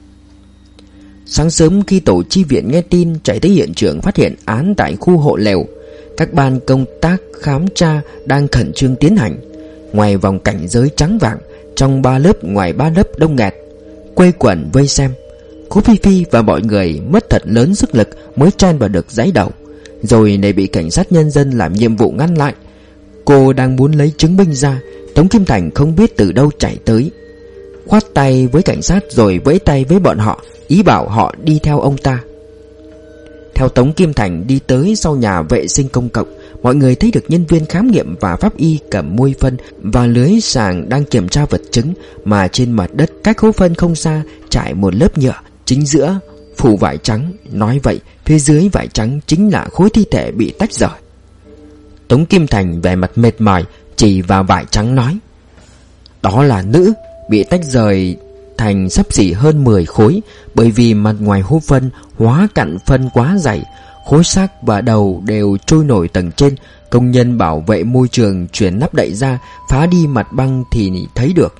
[SPEAKER 1] Sáng sớm khi tổ chi viện nghe tin, chạy tới hiện trường phát hiện án tại khu hộ lều. Các ban công tác khám tra đang khẩn trương tiến hành. Ngoài vòng cảnh giới trắng vàng, trong 3 lớp ngoài 3 lớp đông nghẹt, quây quần vây xem. Cố Phi Phi và mọi người mất thật lớn sức lực mới chen vào được dãy đầu, rồi lại bị cảnh sát nhân dân làm nhiệm vụ ngăn lại. Cô đang muốn lấy chứng minh ra, Tống Kim Thành không biết từ đâu chạy tới, khoát tay với cảnh sát rồi vẫy tay với bọn họ, ý bảo họ đi theo ông ta. Theo Tống Kim Thành đi tới sau nhà vệ sinh công cộng, mọi người thấy được nhân viên khám nghiệm và pháp y cầm môi phân và lưới sàng đang kiểm tra vật chứng, mà trên mặt đất cách hố phân không xa trải một lớp nhựa, chính giữa phủ vải trắng. Nói vậy, phía dưới vải trắng chính là khối thi thể bị tách rời. Tống Kim Thành vẻ mặt mệt mỏi chỉ vào vải trắng nói: Đó là nữ, bị tách rời thành xấp xỉ hơn 10 khối, bởi vì mặt ngoài hố phân hóa cặn phân quá dày, khối xác và đầu đều trôi nổi tầng trên. Công nhân bảo vệ môi trường chuyển nắp đậy ra, phá đi mặt băng thì thấy được.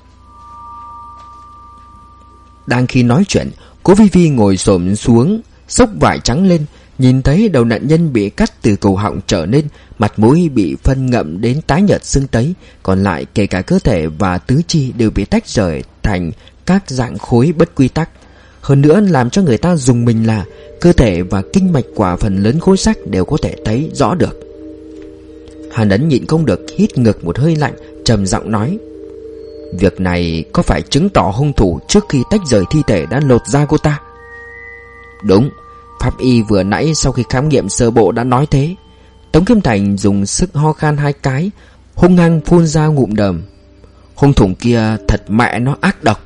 [SPEAKER 1] Đang khi nói chuyện, Cố Phi Phi ngồi xổm xuống, xốc vải trắng lên, nhìn thấy đầu nạn nhân bị cắt từ cổ họng trở lên, mặt mũi bị phân ngậm đến tái nhợt sưng tấy, còn lại kể cả cơ thể và tứ chi đều bị tách rời thành các dạng khối bất quy tắc. Hơn nữa làm cho người ta rùng mình là cơ thể và kinh mạch của phần lớn khối xác đều có thể thấy rõ được. Hàn Ấn nhịn không được hít ngược một hơi lạnh, trầm giọng nói: Việc này có phải chứng tỏ hung thủ trước khi tách rời thi thể đã lột da cô ta? Đúng, pháp y vừa nãy sau khi khám nghiệm sơ bộ đã nói thế. Tống Kim Thành dùng sức ho khan 2 cái, hung hăng phun ra ngụm đờm. Hung thủ kia thật mẹ nó ác độc.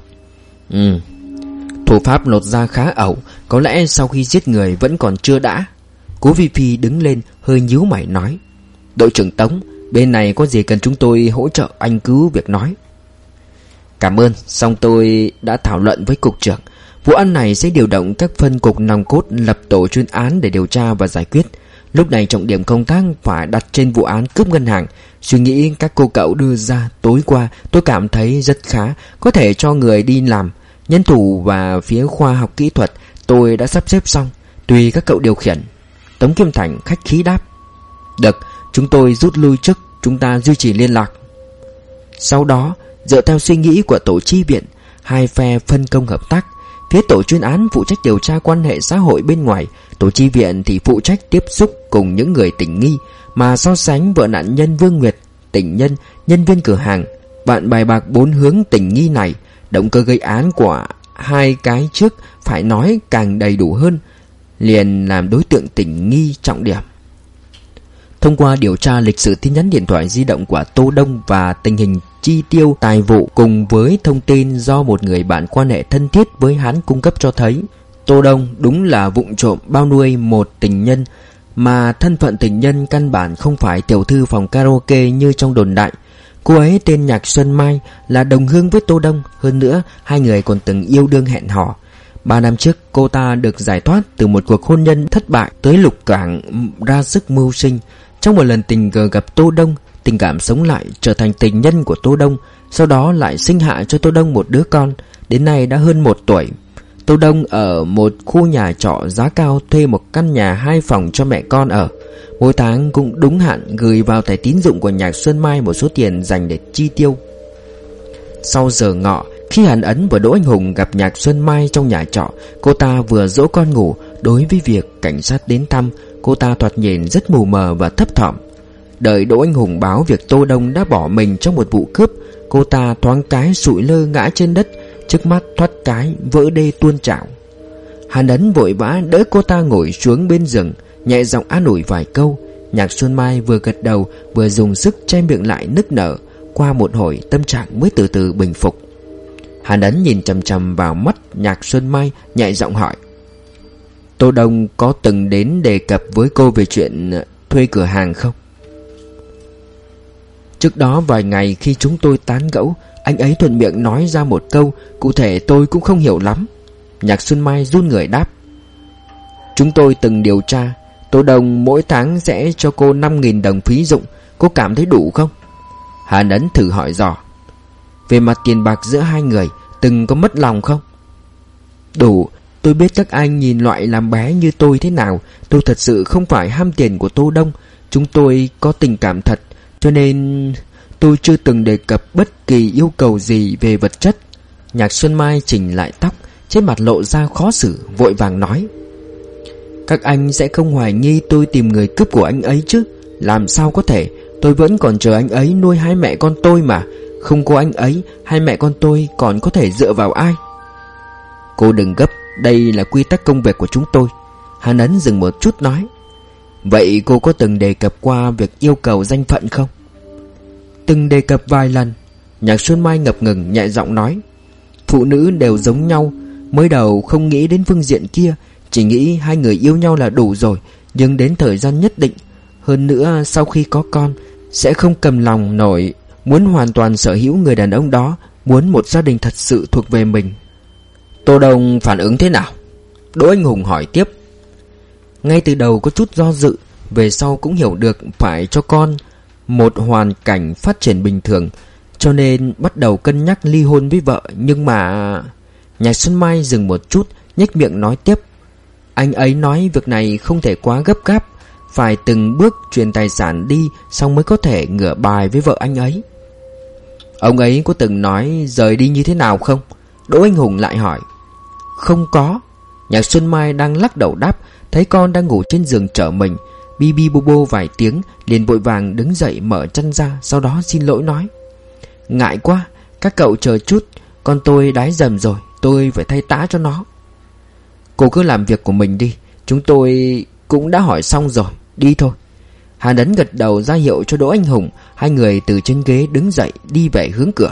[SPEAKER 1] Thủ pháp lột da khá ẩu, có lẽ sau khi giết người vẫn còn chưa đã. Cố Phi Phi đứng lên hơi nhíu mày nói: Đội trưởng Tống, bên này có gì cần chúng tôi hỗ trợ anh cứ việc nói. Cảm ơn, song tôi đã thảo luận với cục trưởng. Vụ án này sẽ điều động các phân cục nòng cốt lập tổ chuyên án để điều tra và giải quyết. Lúc này trọng điểm công tác phải đặt trên vụ án cướp ngân hàng. Suy nghĩ các cô cậu đưa ra tối qua tôi cảm thấy rất khá, có thể cho người đi làm. Nhân thủ và phía khoa học kỹ thuật tôi đã sắp xếp xong, tùy các cậu điều khiển. Tống Kim Thành khách khí đáp: Được, chúng tôi rút lui trước, chúng ta duy trì liên lạc. Sau đó, dựa theo suy nghĩ của tổ chi viện, hai phe phân công hợp tác. Phía tổ chuyên án phụ trách điều tra quan hệ xã hội bên ngoài, tổ chi viện thì phụ trách tiếp xúc cùng những người tình nghi, mà so sánh vợ nạn nhân Vương Nguyệt, tình nhân, nhân viên cửa hàng, bạn bài bạc 4 hướng tình nghi này. Động cơ gây án của hai cái trước phải nói càng đầy đủ hơn, liền làm đối tượng tình nghi trọng điểm. Thông qua điều tra lịch sử tin nhắn điện thoại di động của Tô Đông và tình hình chi tiêu tài vụ cùng với thông tin do một người bạn quan hệ thân thiết với hắn cung cấp cho thấy, Tô Đông đúng là vụng trộm bao nuôi một tình nhân, mà thân phận tình nhân căn bản không phải tiểu thư phòng karaoke như trong đồn đại. Cô ấy tên Nhạc Xuân Mai, là đồng hương với Tô Đông. Hơn nữa hai người còn từng yêu đương hẹn hò. 3 năm trước cô ta được giải thoát từ một cuộc hôn nhân thất bại, tới Lục Cảng ra sức mưu sinh. Trong một lần tình cờ gặp Tô Đông, tình cảm sống lại, trở thành tình nhân của Tô Đông. Sau đó lại sinh hạ cho Tô Đông một đứa con, đến nay đã hơn 1 tuổi. Tô Đông ở một khu nhà trọ giá cao thuê một căn nhà 2 phòng cho mẹ con ở. Mỗi tháng cũng đúng hạn gửi vào thẻ tín dụng của Nhạc Xuân Mai một số tiền dành để chi tiêu. Sau giờ ngọ, khi Hàn Ấn và Đỗ Anh Hùng gặp Nhạc Xuân Mai trong nhà trọ, cô ta vừa dỗ con ngủ. Đối với việc cảnh sát đến thăm, cô ta thoạt nhìn rất mù mờ và thấp thỏm. Đợi Đỗ Anh Hùng báo việc Tô Đông đã bỏ mình trong một vụ cướp, cô ta thoáng cái sụi lơ ngã trên đất, trước mắt thoát cái vỡ đê tuôn trào. Hàn Ấn vội vã đỡ cô ta ngồi xuống bên giường, nhẹ giọng an ủi vài câu. Nhạc Xuân Mai vừa gật đầu vừa dùng sức che miệng lại nức nở. Qua một hồi tâm trạng mới từ từ bình phục. Hàn Ấn nhìn chằm chằm vào mắt Nhạc Xuân Mai, nhẹ giọng hỏi: Tô Đông có từng đến đề cập với cô về chuyện thuê cửa hàng không? Trước đó vài ngày khi chúng tôi tán gẫu, anh ấy thuận miệng nói ra một câu, cụ thể tôi cũng không hiểu lắm. Nhạc Xuân Mai run người đáp: Chúng tôi từng điều tra, Tô Đông mỗi tháng sẽ cho cô 5.000 đồng phí dụng. Cô cảm thấy đủ không? Hàn Ấn thử hỏi dò: Về mặt tiền bạc giữa hai người từng có mất lòng không? Đủ. Tôi biết các anh nhìn loại làm bé như tôi thế nào. Tôi thật sự không phải ham tiền của Tô Đông. Chúng tôi có tình cảm thật, cho nên tôi chưa từng đề cập bất kỳ yêu cầu gì về vật chất. Nhạc Xuân Mai chỉnh lại tóc, trên mặt lộ ra khó xử, vội vàng nói: Các anh sẽ không hoài nghi tôi tìm người cướp của anh ấy chứ? Làm sao có thể? Tôi vẫn còn chờ anh ấy nuôi hai mẹ con tôi mà. Không có anh ấy, hai mẹ con tôi còn có thể dựa vào ai? Cô đừng gấp, đây là quy tắc công việc của chúng tôi. Hàn Ấn dừng một chút nói: Vậy cô có từng đề cập qua việc yêu cầu danh phận không? Từng đề cập vài lần. Nhạc Xuân Mai ngập ngừng nhẹ giọng nói: Phụ nữ đều giống nhau. Mới đầu không nghĩ đến phương diện kia, chỉ nghĩ hai người yêu nhau là đủ rồi. Nhưng đến thời gian nhất định, hơn nữa sau khi có con, sẽ không cầm lòng nổi, muốn hoàn toàn sở hữu người đàn ông đó, muốn một gia đình thật sự thuộc về mình. Tô Đông phản ứng thế nào? Đỗ Anh Hùng hỏi tiếp. Ngay từ đầu có chút do dự, về sau cũng hiểu được phải cho con một hoàn cảnh phát triển bình thường, cho nên bắt đầu cân nhắc ly hôn với vợ. Nhưng mà... Nhạc Xuân Mai dừng một chút, nhếch miệng nói tiếp: Anh ấy nói việc này không thể quá gấp gáp, phải từng bước truyền tài sản đi, xong mới có thể ngửa bài với vợ anh ấy. Ông ấy có từng nói rời đi như thế nào không? Đỗ Anh Hùng lại hỏi. Không có. Nhạc Xuân Mai đang lắc đầu đáp. Thấy con đang ngủ trên giường chở mình, bi bi bô bô vài tiếng, liền vội vàng đứng dậy mở chăn ra, sau đó xin lỗi nói: Ngại quá, các cậu chờ chút, con tôi đái dầm rồi, tôi phải thay tã cho nó. Cô cứ làm việc của mình đi, chúng tôi cũng đã hỏi xong rồi, đi thôi. Hàn Ấn gật đầu ra hiệu cho Đỗ Anh Hùng. Hai người từ trên ghế đứng dậy đi về hướng cửa.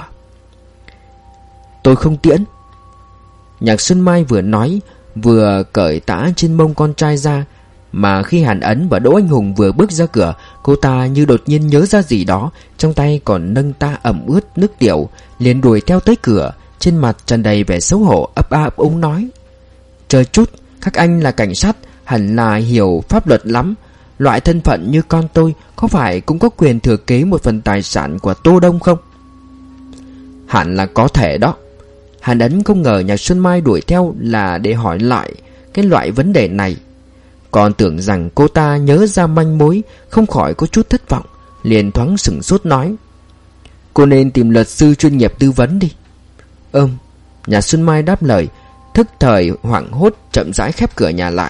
[SPEAKER 1] Tôi không tiễn. Nhạc Xuân Mai vừa nói vừa cởi tã trên mông con trai ra. Mà khi Hàn Ấn và Đỗ Anh Hùng vừa bước ra cửa, cô ta như đột nhiên nhớ ra gì đó, trong tay còn nâng ta ẩm ướt nước tiểu, liền đuổi theo tới cửa, trên mặt tràn đầy vẻ xấu hổ, ấp a ấp úng nói: Chờ chút, các anh là cảnh sát, hẳn là hiểu pháp luật lắm. Loại thân phận như con tôi có phải cũng có quyền thừa kế một phần tài sản của Tô Đông không? Hẳn là có thể đó. Hàn Ấn không ngờ Nhạc Xuân Mai đuổi theo là để hỏi lại cái loại vấn đề này, còn tưởng rằng cô ta nhớ ra manh mối, không khỏi có chút thất vọng, liền thoáng sửng sốt nói: Cô nên tìm luật sư chuyên nghiệp tư vấn đi. Nhạc Xuân Mai đáp lời, thức thời hoảng hốt chậm rãi khép cửa nhà lại.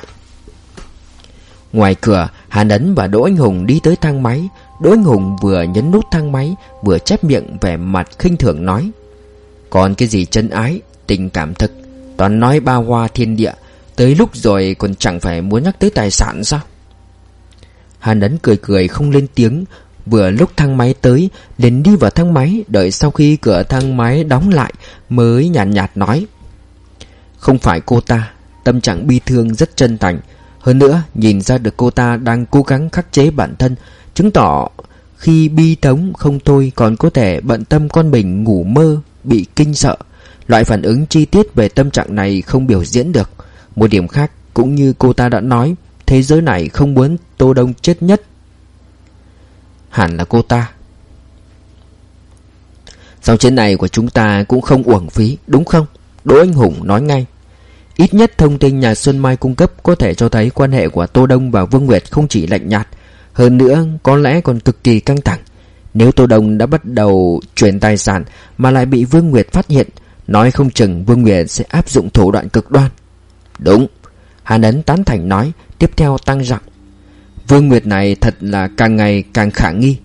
[SPEAKER 1] Ngoài cửa, Hàn Ấn và Đỗ Anh Hùng đi tới thang máy. Đỗ Anh Hùng vừa nhấn nút thang máy vừa chép miệng vẻ mặt khinh thường nói: Còn cái gì chân ái, tình cảm thực, toàn nói ba hoa thiên địa, tới lúc rồi còn chẳng phải muốn nhắc tới tài sản sao? Hàn Ấn cười cười không lên tiếng. Vừa lúc thang máy tới, liền đi vào thang máy, đợi sau khi cửa thang máy đóng lại mới nhàn nhạt nói: Không phải cô ta, tâm trạng bi thương rất chân thành. Hơn nữa nhìn ra được cô ta đang cố gắng khắc chế bản thân, chứng tỏ khi bi thống không thôi còn có thể bận tâm con mình ngủ mơ bị kinh sợ. Loại phản ứng chi tiết về tâm trạng này không biểu diễn được. Một điểm khác, cũng như cô ta đã nói, thế giới này không muốn Tô Đông chết nhất. Hẳn là cô ta. Dòng chiến này của chúng ta cũng không uổng phí, đúng không? Đỗ Anh Hùng nói ngay. Ít nhất thông tin nhà Xuân Mai cung cấp có thể cho thấy quan hệ của Tô Đông và Vương Nguyệt không chỉ lạnh nhạt, hơn nữa có lẽ còn cực kỳ căng thẳng. Nếu Tô Đông đã bắt đầu chuyển tài sản mà lại bị Vương Nguyệt phát hiện, nói không chừng Vương Nguyệt sẽ áp dụng thủ đoạn cực đoan. Đúng, Hàn Ấn tán thành nói, tiếp theo tăng giọng. Vương Nguyệt này thật là càng ngày càng khả nghi.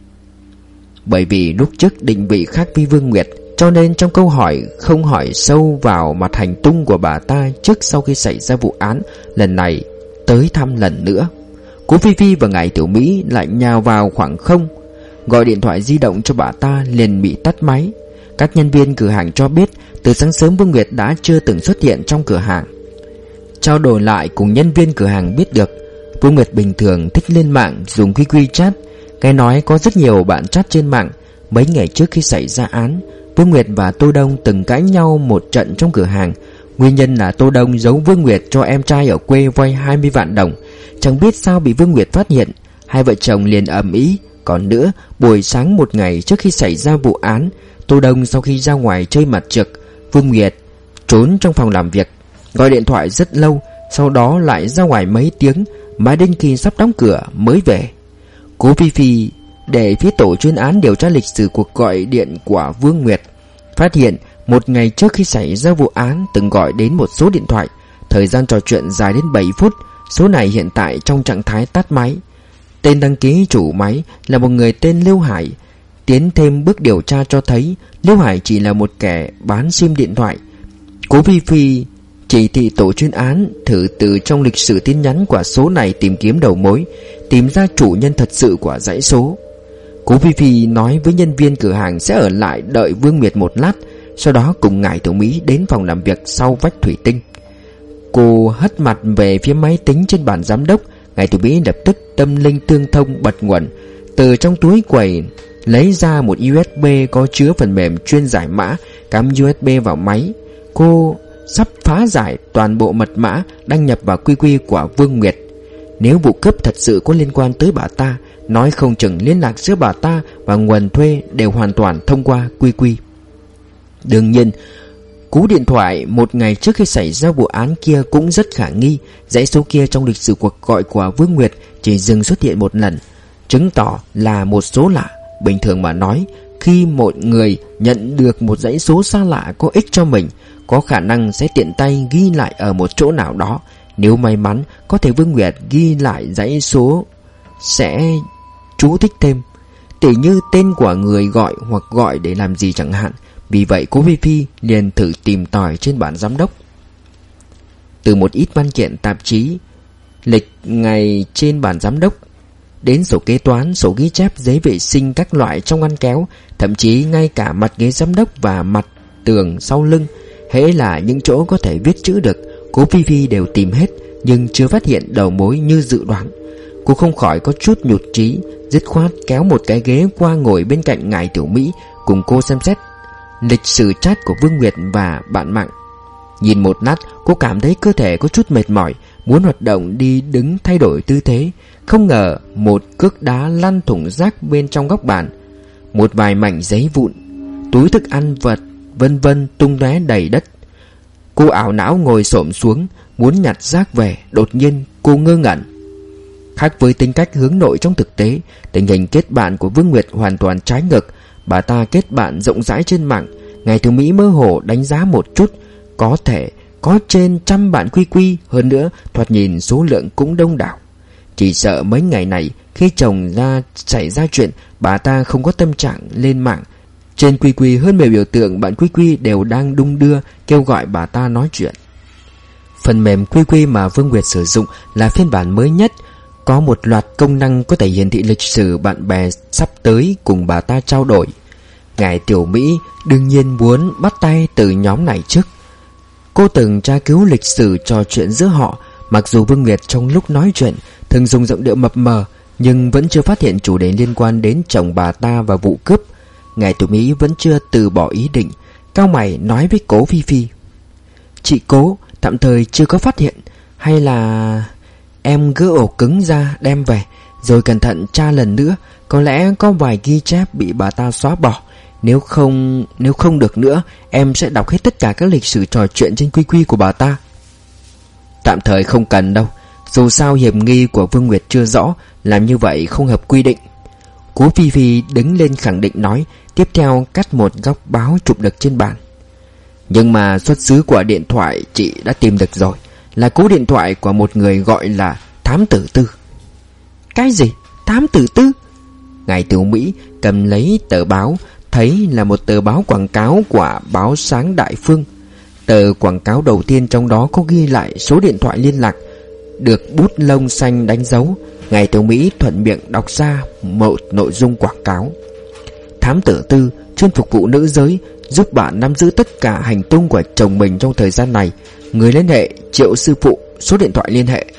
[SPEAKER 1] Bởi vì lúc trước định vị khác với Vương Nguyệt, cho nên trong câu hỏi không hỏi sâu vào mặt hành tung của bà ta trước sau khi xảy ra vụ án, lần này tới thăm lần nữa. Cố Phi Phi và Ngải Tiểu Mỹ lại nhào vào khoảng không. Gọi điện thoại di động cho bà ta liền bị tắt máy. Các nhân viên cửa hàng cho biết từ sáng sớm Vương Nguyệt đã chưa từng xuất hiện trong cửa hàng. Trao đổi lại cùng nhân viên cửa hàng biết được, Vương Nguyệt bình thường thích lên mạng dùng QQ chat. Nghe nói có rất nhiều bạn chat trên mạng. Mấy ngày trước khi xảy ra án, Vương Nguyệt và Tô Đông từng cãi nhau một trận trong cửa hàng. Nguyên nhân là Tô Đông giấu Vương Nguyệt cho em trai ở quê vay 20 vạn đồng. Chẳng biết sao bị Vương Nguyệt phát hiện, hai vợ chồng liền ầm ĩ. Còn nữa, buổi sáng một ngày trước khi xảy ra vụ án, Tô Đông sau khi ra ngoài chơi mặt trượt, Vương Nguyệt trốn trong phòng làm việc, gọi điện thoại rất lâu, sau đó lại ra ngoài mấy tiếng, mãi đến khi sắp đóng cửa mới về. Cố Phi Phi để phía tổ chuyên án điều tra lịch sử cuộc gọi điện của Vương Nguyệt, phát hiện một ngày trước khi xảy ra vụ án từng gọi đến một số điện thoại, thời gian trò chuyện dài đến 7 phút, số này hiện tại trong trạng thái tắt máy. Tên đăng ký chủ máy là một người tên Lưu Hải. Tiến thêm bước điều tra cho thấy Lưu Hải chỉ là một kẻ bán sim điện thoại. Cố Phi Phi chỉ thị tổ chuyên án thử từ trong lịch sử tin nhắn của số này tìm kiếm đầu mối, tìm ra chủ nhân thật sự của dãy số. Cố Phi Phi nói với nhân viên cửa hàng sẽ ở lại đợi Vương Nguyệt một lát, sau đó cùng Ngải Tiểu Mỹ đến phòng làm việc sau vách thủy tinh. Cô hất mặt về phía máy tính trên bàn giám đốc. Ngải Tiểu Mỹ lập tức tâm linh tương thông bật nguồn, từ trong túi quầy lấy ra một USB có chứa phần mềm chuyên giải mã, cắm USB vào máy. Cô sắp phá giải toàn bộ mật mã đăng nhập vào QQ của Vương Nguyệt. Nếu vụ cướp thật sự có liên quan tới bà ta, nói không chừng liên lạc giữa bà ta và nguồn thuê đều hoàn toàn thông qua QQ. Đương nhiên, cú điện thoại một ngày trước khi xảy ra vụ án kia cũng rất khả nghi. Dãy số kia trong lịch sử cuộc gọi của Vương Nguyệt chỉ dừng xuất hiện một lần, chứng tỏ là một số lạ. Bình thường mà nói, khi một người nhận được một dãy số xa lạ có ích cho mình, có khả năng sẽ tiện tay ghi lại ở một chỗ nào đó. Nếu may mắn, có thể Vương Nguyệt ghi lại dãy số sẽ chú thích thêm, tỉ như tên của người gọi hoặc gọi để làm gì chẳng hạn. Vì vậy Cố Phi Phi liền thử tìm tòi trên bản giám đốc. Từ một ít văn kiện tạp chí, lịch ngày trên bản giám đốc, đến sổ kế toán, sổ ghi chép, giấy vệ sinh các loại trong ngăn kéo, thậm chí ngay cả mặt ghế giám đốc và mặt tường sau lưng, hễ là những chỗ có thể viết chữ được, Cố Phi Phi đều tìm hết, nhưng chưa phát hiện đầu mối như dự đoán. Cô không khỏi có chút nhụt chí, dứt khoát kéo một cái ghế qua ngồi bên cạnh Ngải Tiểu Mỹ, cùng cô xem xét lịch sử chat của Vương Nguyệt và bạn mạng. Nhìn một lát, cô cảm thấy cơ thể có chút mệt mỏi, muốn hoạt động đi đứng thay đổi tư thế. Không ngờ một cước đá lăn thủng rác bên trong góc bàn, một vài mảnh giấy vụn, túi thức ăn vật vân vân tung tóe đầy đất. Cô ảo não ngồi xổm xuống muốn nhặt rác về. Đột nhiên cô ngơ ngẩn. Khác với tính cách hướng nội trong thực tế, tình hình kết bạn của Vương Nguyệt hoàn toàn trái ngược. Bà ta kết bạn rộng rãi trên mạng. Ngải Tiểu Mỹ mơ hồ đánh giá một chút, có thể có trên 100 bạn QQ. Hơn nữa thoạt nhìn số lượng cũng đông đảo. Chỉ sợ mấy ngày này khi chồng xảy ra chuyện, bà ta không có tâm trạng lên mạng. Trên QQ hơn 10 biểu tượng bạn QQ đều đang đung đưa kêu gọi bà ta nói chuyện. Phần mềm QQ mà Vương Nguyệt sử dụng là phiên bản mới nhất, có một loạt công năng có thể hiển thị lịch sử bạn bè sắp tới cùng bà ta trao đổi. Ngải Tiểu Mỹ đương nhiên muốn bắt tay từ nhóm này trước. Cô từng tra cứu lịch sử trò chuyện giữa họ. Mặc dù Vương Nguyệt trong lúc nói chuyện thường dùng giọng điệu mập mờ, nhưng vẫn chưa phát hiện chủ đề liên quan đến chồng bà ta và vụ cướp. Ngải Tiểu Mỹ vẫn chưa từ bỏ ý định, cau mày nói với Cố Phi Phi: "Chị Cố, tạm thời chưa có phát hiện, hay là em gỡ ổ cứng ra đem về, rồi cẩn thận tra lần nữa. Có lẽ có vài ghi chép bị bà ta xóa bỏ. Nếu không được nữa, em sẽ đọc hết tất cả các lịch sử trò chuyện trên QQ của bà ta." Tạm thời không cần đâu. Dù sao hiểm nghi của Vương Nguyệt chưa rõ, làm như vậy không hợp quy định. Cố Phi Phi đứng lên khẳng định nói, tiếp theo cắt một góc báo chụp được trên bàn. Nhưng mà xuất xứ của điện thoại chị đã tìm được rồi, là cú điện thoại của một người gọi là Thám Tử Tư. Cái gì? Thám Tử Tư? Ngài Tiểu Mỹ cầm lấy tờ báo, thấy là một tờ báo quảng cáo của báo Sáng Đại Phương. Tờ quảng cáo đầu tiên trong đó có ghi lại số điện thoại liên lạc, được bút lông xanh đánh dấu. Ngài Tiểu Mỹ thuận miệng đọc ra một nội dung quảng cáo. Thám Tử Tư chuyên phục vụ nữ giới, giúp bạn nắm giữ tất cả hành tung của chồng mình trong thời gian này. Người liên hệ Triệu sư phụ, số điện thoại liên hệ.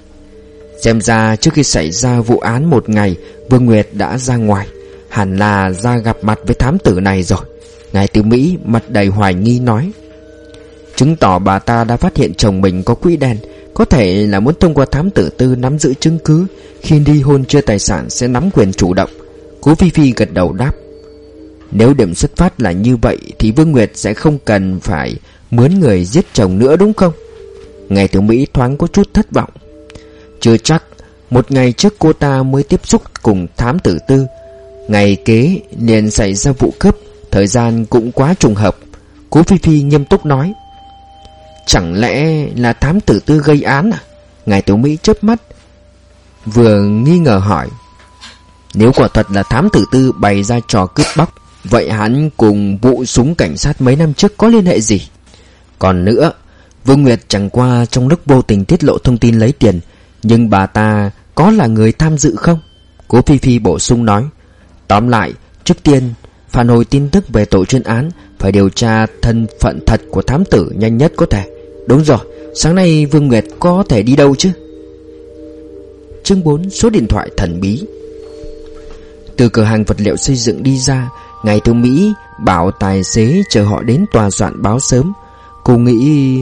[SPEAKER 1] Xem ra trước khi xảy ra vụ án một ngày, Vương Nguyệt đã ra ngoài, hẳn là ra gặp mặt với thám tử này rồi. Ngài Tiểu Mỹ mặt đầy hoài nghi nói, chứng tỏ bà ta đã phát hiện chồng mình có quỹ đen, có thể là muốn thông qua Thám Tử Tư nắm giữ chứng cứ, khi ly hôn chia tài sản sẽ nắm quyền chủ động. Cố Phi Phi gật đầu đáp, nếu điểm xuất phát là như vậy thì Vương Nguyệt sẽ không cần phải mướn người giết chồng nữa đúng không? Ngài Tiểu Mỹ thoáng có chút thất vọng. Chưa chắc, một ngày trước cô ta mới tiếp xúc cùng Thám Tử Tư, ngày kế liền xảy ra vụ cướp, thời gian cũng quá trùng hợp. Cố Phi Phi nghiêm túc nói, chẳng lẽ là Thám Tử Tư gây án à? Ngài Tiểu Mỹ chớp mắt, vừa nghi ngờ hỏi, nếu quả thật là Thám Tử Tư bày ra trò cướp bóc, vậy hắn cùng vụ súng cảnh sát mấy năm trước có liên hệ gì? Còn nữa, Vương Nguyệt chẳng qua trong lúc vô tình tiết lộ thông tin lấy tiền, nhưng bà ta có là người tham dự không? Cố Phi Phi bổ sung nói, tóm lại, trước tiên phản hồi tin tức về tổ chuyên án, phải điều tra thân phận thật của thám tử nhanh nhất có thể. Đúng rồi, sáng nay Vương Nguyệt có thể đi đâu chứ? Chương 4, số điện thoại thần bí. Từ cửa hàng vật liệu xây dựng đi ra, Ngài Tiểu Mỹ bảo tài xế chờ họ đến tòa soạn báo sớm. Cô nghĩ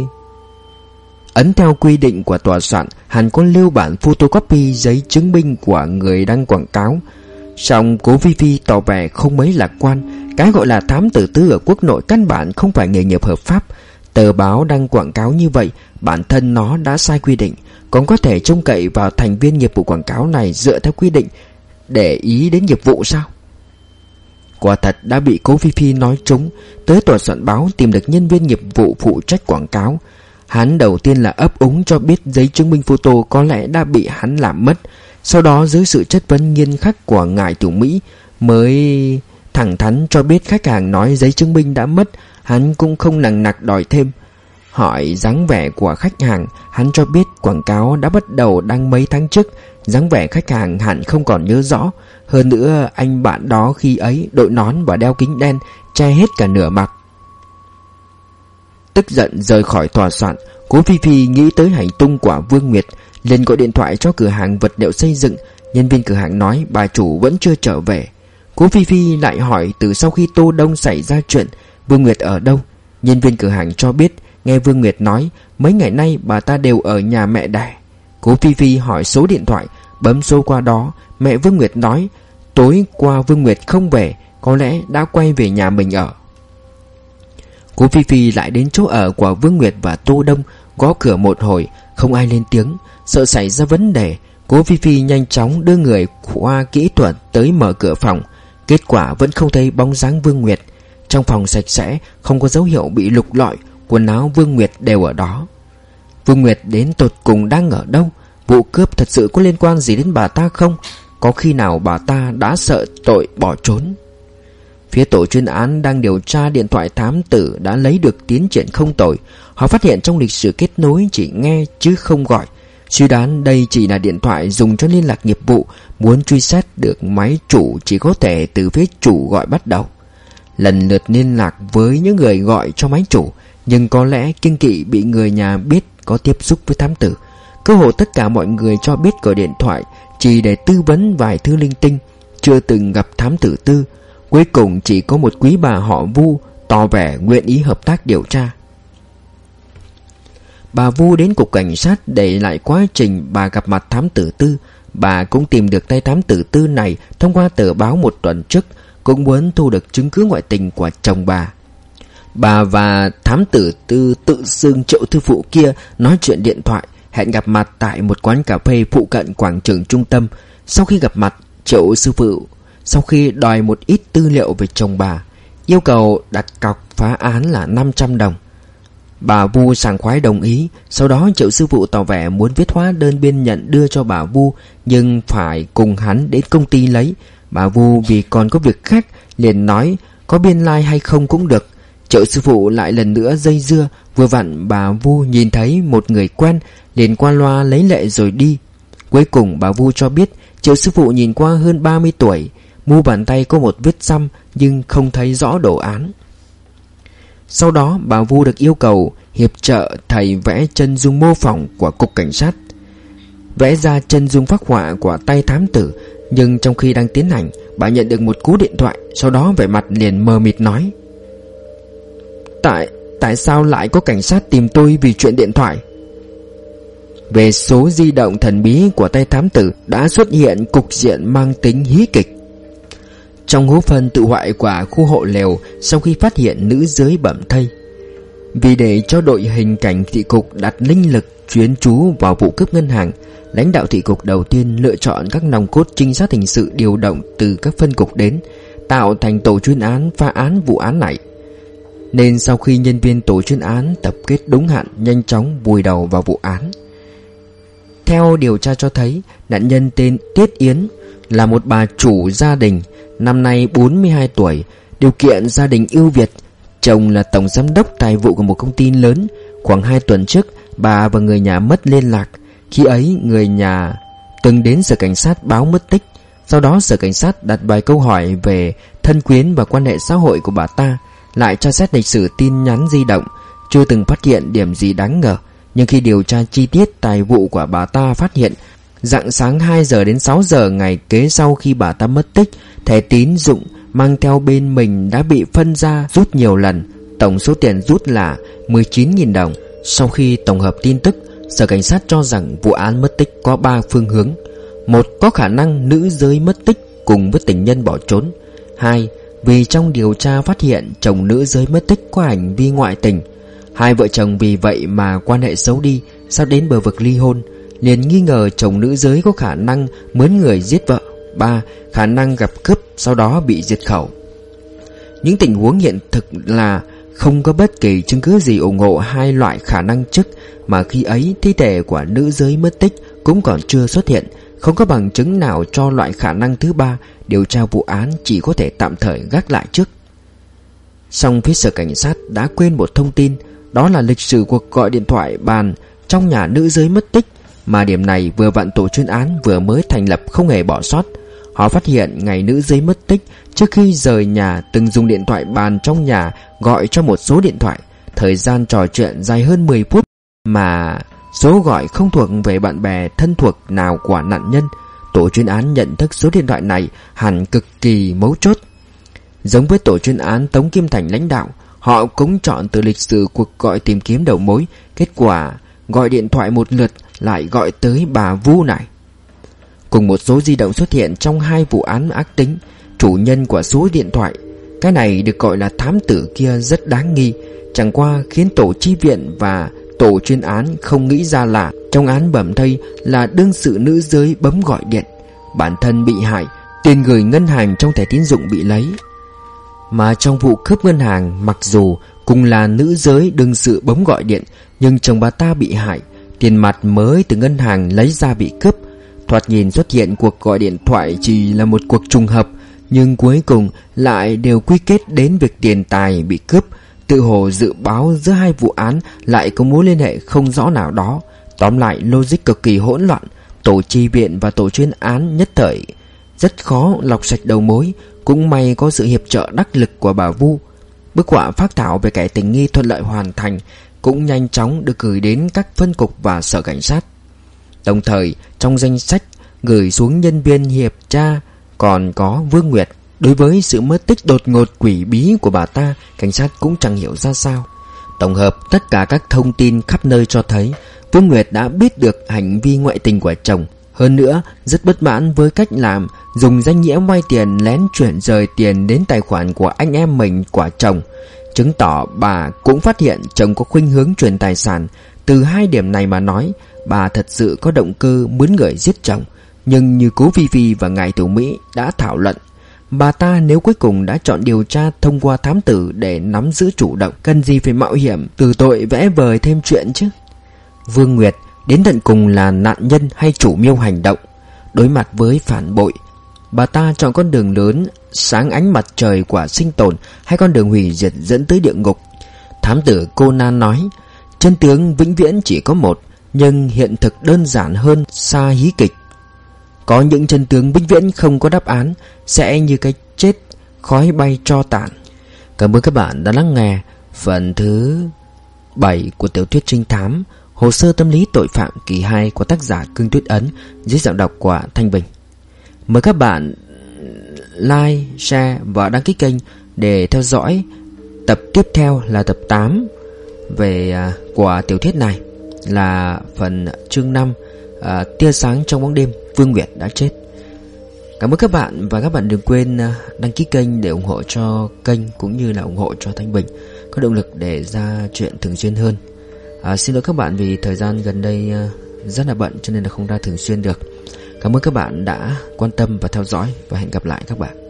[SPEAKER 1] ấn theo quy định của tòa soạn, hắn có lưu bản photocopy giấy chứng minh của người đăng quảng cáo. Song Cố Phi Phi tỏ vẻ không mấy lạc quan. Cái gọi là Thám Tử Tư ở quốc nội căn bản không phải nghề nghiệp hợp pháp. Tờ báo đăng quảng cáo như vậy, bản thân nó đã sai quy định, còn có thể trông cậy vào thành viên nghiệp vụ quảng cáo này dựa theo quy định để ý đến nghiệp vụ sao? Quả thật đã bị Cố Phi Phi nói trúng. Tới tòa soạn báo tìm được nhân viên nghiệp vụ phụ trách quảng cáo. Hắn đầu tiên là ấp úng cho biết giấy chứng minh photo có lẽ đã bị hắn làm mất. Sau đó dưới sự chất vấn nghiêm khắc của Ngài Tiểu Mỹ mới thẳng thắn cho biết khách hàng nói giấy chứng minh đã mất. Hắn cũng không nằng nặc đòi thêm. Hỏi dáng vẻ của khách hàng, hắn cho biết quảng cáo đã bắt đầu đăng mấy tháng trước. Dáng vẻ khách hàng hẳn không còn nhớ rõ. Hơn nữa anh bạn đó khi ấy đội nón và đeo kính đen, che hết cả nửa mặt. Tức giận rời khỏi tòa soạn, Cố Phi Phi nghĩ tới hành tung của Vương Nguyệt, liền gọi điện thoại cho cửa hàng vật liệu xây dựng. Nhân viên cửa hàng nói bà chủ vẫn chưa trở về. Cố Phi Phi lại hỏi từ sau khi Tô Đông xảy ra chuyện, Vương Nguyệt ở đâu. Nhân viên cửa hàng cho biết nghe Vương Nguyệt nói mấy ngày nay bà ta đều ở nhà mẹ đẻ. Cố Phi Phi hỏi số điện thoại, bấm số qua đó. Mẹ Vương Nguyệt nói tối qua Vương Nguyệt không về, có lẽ đã quay về nhà mình ở. Cố Phi Phi lại đến chỗ ở của Vương Nguyệt và Tô Đông, gõ cửa một hồi, không ai lên tiếng. Sợ xảy ra vấn đề, Cố Phi Phi nhanh chóng đưa người khoa kỹ thuật tới mở cửa phòng. Kết quả vẫn không thấy bóng dáng Vương Nguyệt. Trong phòng sạch sẽ, không có dấu hiệu bị lục lọi, quần áo Vương Nguyệt đều ở đó. Vương Nguyệt đến tột cùng đang ở đâu? Vụ cướp thật sự có liên quan gì đến bà ta không? Có khi nào bà ta đã sợ tội bỏ trốn? Phía tổ chuyên án đang điều tra điện thoại thám tử đã lấy được tiến triển không tồi. Họ phát hiện trong lịch sử kết nối chỉ nghe chứ không gọi. Suy đoán đây chỉ là điện thoại dùng cho liên lạc nghiệp vụ. Muốn truy xét được máy chủ chỉ có thể từ phía chủ gọi bắt đầu. Lần lượt liên lạc với những người gọi cho máy chủ, nhưng có lẽ kiêng kỵ bị người nhà biết có tiếp xúc với thám tử. Cơ hồ tất cả mọi người cho biết gọi điện thoại chỉ để tư vấn vài thứ linh tinh, chưa từng gặp thám tử Tư. Cuối cùng chỉ có một quý bà họ Vu tỏ vẻ nguyện ý hợp tác điều tra. Bà Vu đến cục cảnh sát để lại quá trình bà gặp mặt thám tử Tư. Bà cũng tìm được tay thám tử Tư này thông qua tờ báo một tuần trước, cũng muốn thu được chứng cứ ngoại tình của chồng bà. Bà và thám tử Tư tự xưng Triệu thư phụ kia nói chuyện điện thoại. hẹn gặp mặt tại một quán cà phê phụ cận quảng trường trung tâm. Sau khi gặp mặt, Triệu sư phụ sau khi đòi một ít tư liệu về chồng bà, yêu cầu đặt cọc phá án là 500 đồng. Bà Vu sảng khoái đồng ý. Sau đó Triệu sư phụ tỏ vẻ muốn viết hóa đơn biên nhận đưa cho bà Vu, nhưng phải cùng hắn đến công ty lấy. Bà Vu vì còn có việc khác liền nói có biên lai hay không cũng được. Triệu sư phụ lại lần nữa dây dưa. Vừa vặn bà Vu nhìn thấy một người quen, liền qua loa lấy lệ rồi đi. Cuối cùng bà Vu cho biết Triệu sư phụ nhìn qua hơn 30 tuổi, mu bàn tay có một vết xăm nhưng không thấy rõ đồ án. Sau đó bà Vu được yêu cầu hiệp trợ thầy vẽ chân dung mô phỏng của cục cảnh sát, vẽ ra chân dung phác họa của tay thám tử. Nhưng trong khi đang tiến hành, bà nhận được một cú điện thoại. Sau đó vẻ mặt liền mờ mịt nói: Tại sao lại có cảnh sát tìm tôi vì chuyện điện thoại? Về số di động thần bí của tay thám tử đã xuất hiện cục diện mang tính hí kịch. Trong hố phân tự hoại của khu hộ lều, sau khi phát hiện nữ giới bẩm thây, vì để cho đội hình cảnh thị cục đặt linh lực chuyên chú vào vụ cướp ngân hàng, lãnh đạo thị cục đầu tiên lựa chọn các nòng cốt trinh sát hình sự điều động từ các phân cục đến, tạo thành tổ chuyên án phá án vụ án này. Nên sau khi nhân viên tổ chuyên án tập kết đúng hạn, nhanh chóng vùi đầu vào vụ án. Theo điều tra cho thấy, nạn nhân tên Tiết Yến là một bà chủ gia đình, năm nay 42 tuổi, điều kiện gia đình ưu việt. Chồng là tổng giám đốc tài vụ của một công ty lớn. Khoảng 2 tuần trước, bà và người nhà mất liên lạc. Khi ấy, người nhà từng đến sở cảnh sát báo mất tích. Sau đó sở cảnh sát đặt vài câu hỏi về thân quyến và quan hệ xã hội của bà ta, lại tra xét lịch sử tin nhắn di động, chưa từng phát hiện điểm gì đáng ngờ. Nhưng khi điều tra chi tiết tài vụ của bà ta, phát hiện rạng sáng 2 giờ đến 6 giờ ngày kế sau khi bà ta mất tích, thẻ tín dụng mang theo bên mình đã bị phân ra rút nhiều lần. Tổng số tiền rút là 19.000 đồng. Sau khi tổng hợp tin tức, sở cảnh sát cho rằng vụ án mất tích có 3 phương hướng. 1. Có khả năng nữ giới mất tích cùng với tình nhân bỏ trốn. 2. Vì trong điều tra phát hiện chồng nữ giới mất tích có hành vi ngoại tình. Hai vợ chồng vì vậy mà quan hệ xấu đi, sắp đến bờ vực ly hôn, liền nghi ngờ chồng nữ giới có khả năng mướn người giết vợ. 3. Khả năng gặp cướp sau đó bị diệt khẩu. Những tình huống hiện thực là không có bất kỳ chứng cứ gì ủng hộ hai loại khả năng trước, mà khi ấy thi thể của nữ giới mất tích cũng còn chưa xuất hiện, không có bằng chứng nào cho loại khả năng thứ ba. Điều tra vụ án chỉ có thể tạm thời gác lại trước. Song phía sở cảnh sát đã quên một thông tin, đó là lịch sử cuộc gọi điện thoại bàn trong nhà nữ giới mất tích, mà điểm này vừa vặn tổ chuyên án vừa mới thành lập không hề bỏ sót. Họ phát hiện ngày nữ giới mất tích, trước khi rời nhà từng dùng điện thoại bàn trong nhà gọi cho một số điện thoại. Thời gian trò chuyện dài hơn 10 phút, mà số gọi không thuộc về bạn bè thân thuộc nào của nạn nhân. Tổ chuyên án nhận thức số điện thoại này hẳn cực kỳ mấu chốt. Giống với tổ chuyên án Tống Kim Thành lãnh đạo, họ cũng chọn từ lịch sử cuộc gọi tìm kiếm đầu mối. Kết quả gọi điện thoại một lượt lại gọi tới bà Vu này. Cùng một số di động xuất hiện trong hai vụ án ác tính. Chủ nhân của số điện thoại, cái này được gọi là thám tử kia, rất đáng nghi. Chẳng qua khiến tổ chi viện và tổ chuyên án không nghĩ ra là trong án bẩm thây là đương sự nữ giới bấm gọi điện. Bản thân bị hại, tiền gửi ngân hàng trong thẻ tín dụng bị lấy. Mà trong vụ cướp ngân hàng, mặc dù cùng là nữ giới đương sự bấm gọi điện, nhưng chồng bà ta bị hại, tiền mặt mới từ ngân hàng lấy ra bị cướp. Thoạt nhìn xuất hiện cuộc gọi điện thoại chỉ là một cuộc trùng hợp, nhưng cuối cùng lại đều quy kết đến việc tiền tài bị cướp. Tự hồ dự báo giữa hai vụ án lại có mối liên hệ không rõ nào đó. Tóm lại logic cực kỳ hỗn loạn. Tổ chi viện và tổ chuyên án nhất thời rất khó lọc sạch đầu mối. Cũng may có sự hiệp trợ đắc lực của bà Vu. Bức họa phác thảo về kẻ tình nghi thuận lợi hoàn thành, cũng nhanh chóng được gửi đến các phân cục và sở cảnh sát. Đồng thời trong danh sách gửi xuống nhân viên hiệp tra còn có Vương Nguyệt. Đối với sự mất tích đột ngột quỷ bí của bà ta, cảnh sát cũng chẳng hiểu ra sao. Tổng hợp tất cả các thông tin khắp nơi cho thấy Vương Nguyệt đã biết được hành vi ngoại tình của chồng. Hơn nữa rất bất mãn với cách làm, dùng danh nghĩa vay tiền lén chuyển rời tiền đến tài khoản của anh em mình của chồng, chứng tỏ bà cũng phát hiện chồng có khuynh hướng chuyển tài sản. Từ hai điểm này mà nói, bà thật sự có động cơ mướn người giết chồng. Nhưng như cố Phi Phi và ngài Tiểu Mỹ đã thảo luận, bà ta nếu cuối cùng đã chọn điều tra thông qua thám tử để nắm giữ chủ động, cần gì phải mạo hiểm từ tội vẽ vời thêm chuyện chứ. Vương Nguyệt đến tận cùng là nạn nhân hay chủ mưu hành động. Đối mặt với phản bội, bà ta chọn con đường lớn sáng ánh mặt trời của sinh tồn hay con đường hủy diệt dẫn tới địa ngục. Thám tử Conan nói, chân tướng vĩnh viễn chỉ có một, nhưng hiện thực đơn giản hơn xa hí kịch. Có những chân tướng vĩnh viễn không có đáp án, sẽ như cái chết, khói bay tro tàn. Cảm ơn các bạn đã lắng nghe phần thứ 7 của tiểu thuyết trinh thám Hồ sơ tâm lý tội phạm kỳ 2 của tác giả Cương Tuyết Ấn dưới giọng đọc của Thanh Bình. Mời các bạn like, share và đăng ký kênh để theo dõi tập tiếp theo là tập 8 của tiểu thuyết này, là phần chương 5 tia sáng trong bóng đêm, Vương Nguyệt đã chết. Cảm ơn các bạn và các bạn đừng quên đăng ký kênh để ủng hộ cho kênh cũng như là ủng hộ cho Thanh Bình có động lực để ra chuyện thường xuyên hơn. Xin lỗi các bạn vì thời gian gần đây rất là bận cho nên là không ra thường xuyên được. Cảm ơn các bạn đã quan tâm và theo dõi và hẹn gặp lại các bạn.